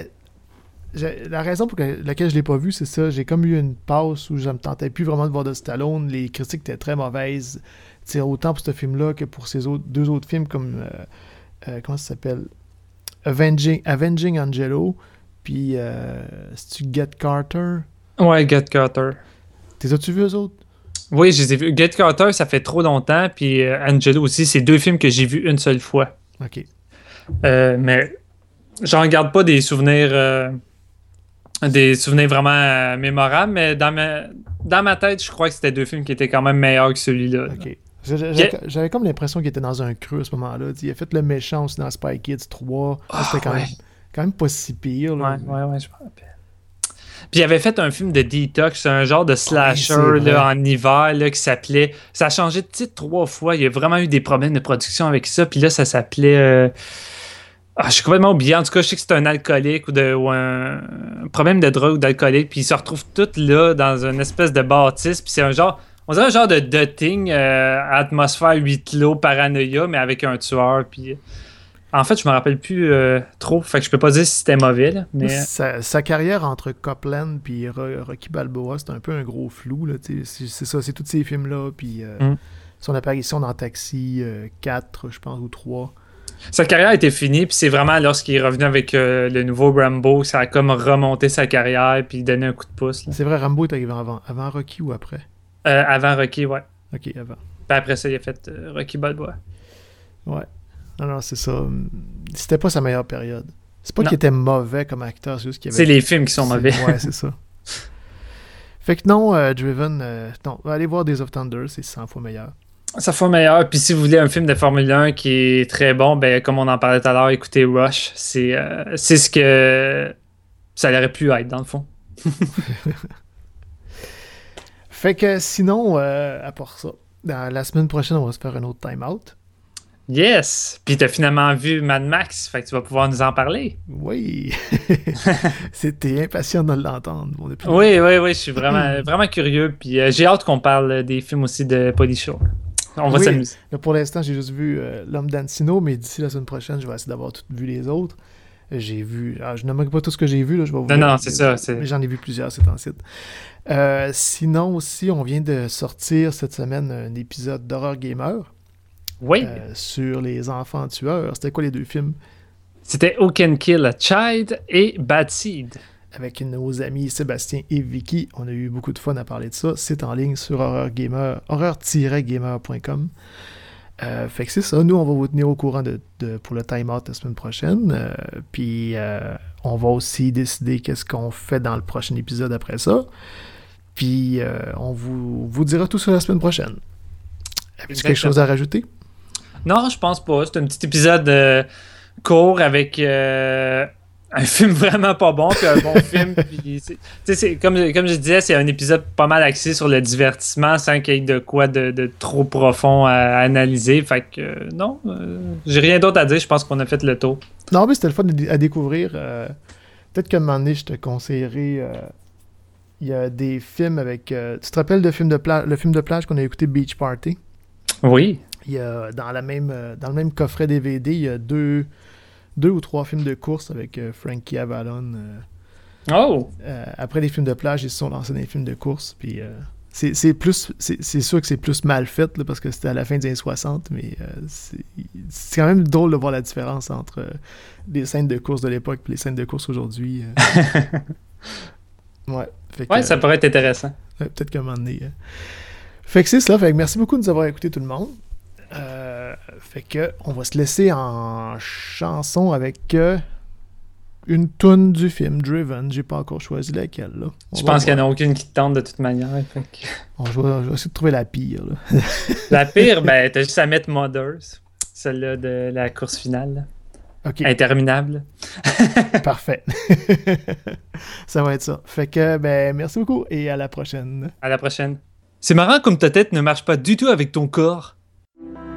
la raison pour laquelle je l'ai pas vu, c'est ça. J'ai comme eu une pause où je me tentais plus vraiment de voir de Stallone. Les critiques étaient très mauvaises. T'sais, autant pour ce film-là que pour ces deux autres films comme... comment ça s'appelle? Avenging Angelo. Puis, c'est-tu Get Carter? Ouais, Get Carter. T'es as-tu vu eux autres? Oui, je les ai vus. Get Carter, ça fait trop longtemps. Puis Angelo aussi, c'est 2 films que j'ai vus une seule fois. OK. Mais j'en garde pas des souvenirs... des souvenirs vraiment mémorables, mais dans ma tête, je crois que c'était 2 films qui étaient quand même meilleurs que celui-là. OK. J'avais comme l'impression qu'il était dans un creux à ce moment-là. Il a fait le méchant aussi dans Spy Kids 3. C'était quand même pas si pire. Là. Ouais, je me rappelle. Puis il avait fait un film de Detox, un genre de slasher là, en hiver là, qui s'appelait... Ça a changé de titre 3 fois. Il y a vraiment eu des problèmes de production avec ça. Puis là, ça s'appelait... je suis complètement oublié. En tout cas, je sais que c'est un alcoolique ou un problème de drogue ou d'alcoolique. Puis ils se retrouvent tous là dans une espèce de bâtisse. Puis c'est un genre... On dirait un genre de Dutting, atmosphère 8 clos, paranoïa, mais avec un tueur. Puis... En fait, je me rappelle plus trop. Fait que je peux pas dire si c'était mauvais. Là, mais... sa carrière entre Copland et Rocky Balboa, c'est un peu un gros flou. Là, c'est ça, c'est tous ces films-là. Puis son apparition dans Taxi 4, je pense, ou 3. Sa carrière était finie, puis c'est vraiment lorsqu'il est revenu avec le nouveau Rambo, ça a comme remonté sa carrière, puis donné un coup de pouce. Là. C'est vrai, Rambo est arrivé avant Rocky ou après? Avant Rocky, ouais. Ok, avant. Puis après ça, il a fait Rocky Balboa. Ouais. Non, c'est ça. C'était pas sa meilleure période. C'est pas qu'il était mauvais comme acteur, c'est juste qu'il y avait... C'est les films qui sont mauvais. Ouais, c'est ça. Fait que non, Driven, non, allez voir Days of Thunder, c'est 100 fois meilleur. Ça fait meilleur. Puis si vous voulez un film de Formule 1 qui est très bon, ben comme on en parlait tout à l'heure, écoutez Rush. C'est ce que ça aurait pu être, dans le fond. Fait que sinon, à part ça, la semaine prochaine, on va se faire un autre time-out. Yes! Puis t'as finalement vu Mad Max, fait que tu vas pouvoir nous en parler. Oui! C'était impatient de l'entendre. Oui, je suis vraiment curieux. Puis j'ai hâte qu'on parle des films aussi de Pauly Shore. On va s'amuser. Là, pour l'instant, j'ai juste vu L'Homme d'Encino, mais d'ici la semaine prochaine, je vais essayer d'avoir vu les autres. J'ai vu... je n'aime pas tout ce que j'ai vu. Là, je vais vous non, c'est ça. Mais j'en ai vu plusieurs, c'est en site. Sinon aussi, on vient de sortir cette semaine un épisode d'Horreur Gamer. Oui. Sur les enfants tueurs. C'était quoi les deux films? C'était Who Can Kill a Child et Bad Seed. Avec nos amis Sébastien et Vicky. On a eu beaucoup de fun à parler de ça. C'est en ligne sur horreur-gamer.com. Fait que c'est ça. Nous, on va vous tenir au courant pour le time-out la semaine prochaine. Puis on va aussi décider qu'est-ce qu'on fait dans le prochain épisode après ça. Puis on vous dira tout ça la semaine prochaine. As-tu quelque chose à rajouter? Non, je pense pas. C'est un petit épisode court avec un film vraiment pas bon, puis un bon film. Puis, comme je disais, c'est un épisode pas mal axé sur le divertissement sans qu'il y ait de quoi de trop profond à analyser. Fait que non, j'ai rien d'autre à dire. Je pense qu'on a fait le tour. Non, mais c'était le fun à découvrir. Peut-être qu'à un moment donné, je te conseillerais... il y a des films avec... tu te rappelles le film de plage qu'on a écouté, Beach Party? Oui. Il y a dans le même coffret DVD, il y a deux ou trois films de course avec Frankie Avalon. Après les films de plage, ils se sont lancés dans les films de course. Puis c'est sûr que c'est plus mal fait là, parce que c'était à la fin des années 60, mais c'est quand même drôle de voir la différence entre les scènes de course de l'époque et les scènes de course aujourd'hui. Ouais, ça pourrait être intéressant. Peut-être qu'à un moment donné. Fait que c'est ça. Fait que merci beaucoup de nous avoir écoutés tout le monde. Fait que on va se laisser en chanson avec une toune du film Driven. J'ai pas encore choisi laquelle. Là. Je pense qu'il n'y en a aucune qui te tente de toute manière. Fait que... je vais essayer de trouver la pire. Là. La pire, ben t'as juste à mettre Mothers, celle-là de la course finale. Okay. Interminable. Parfait. Ça va être ça. Fait que merci beaucoup et à la prochaine. À la prochaine. C'est marrant comme ta tête ne marche pas du tout avec ton corps.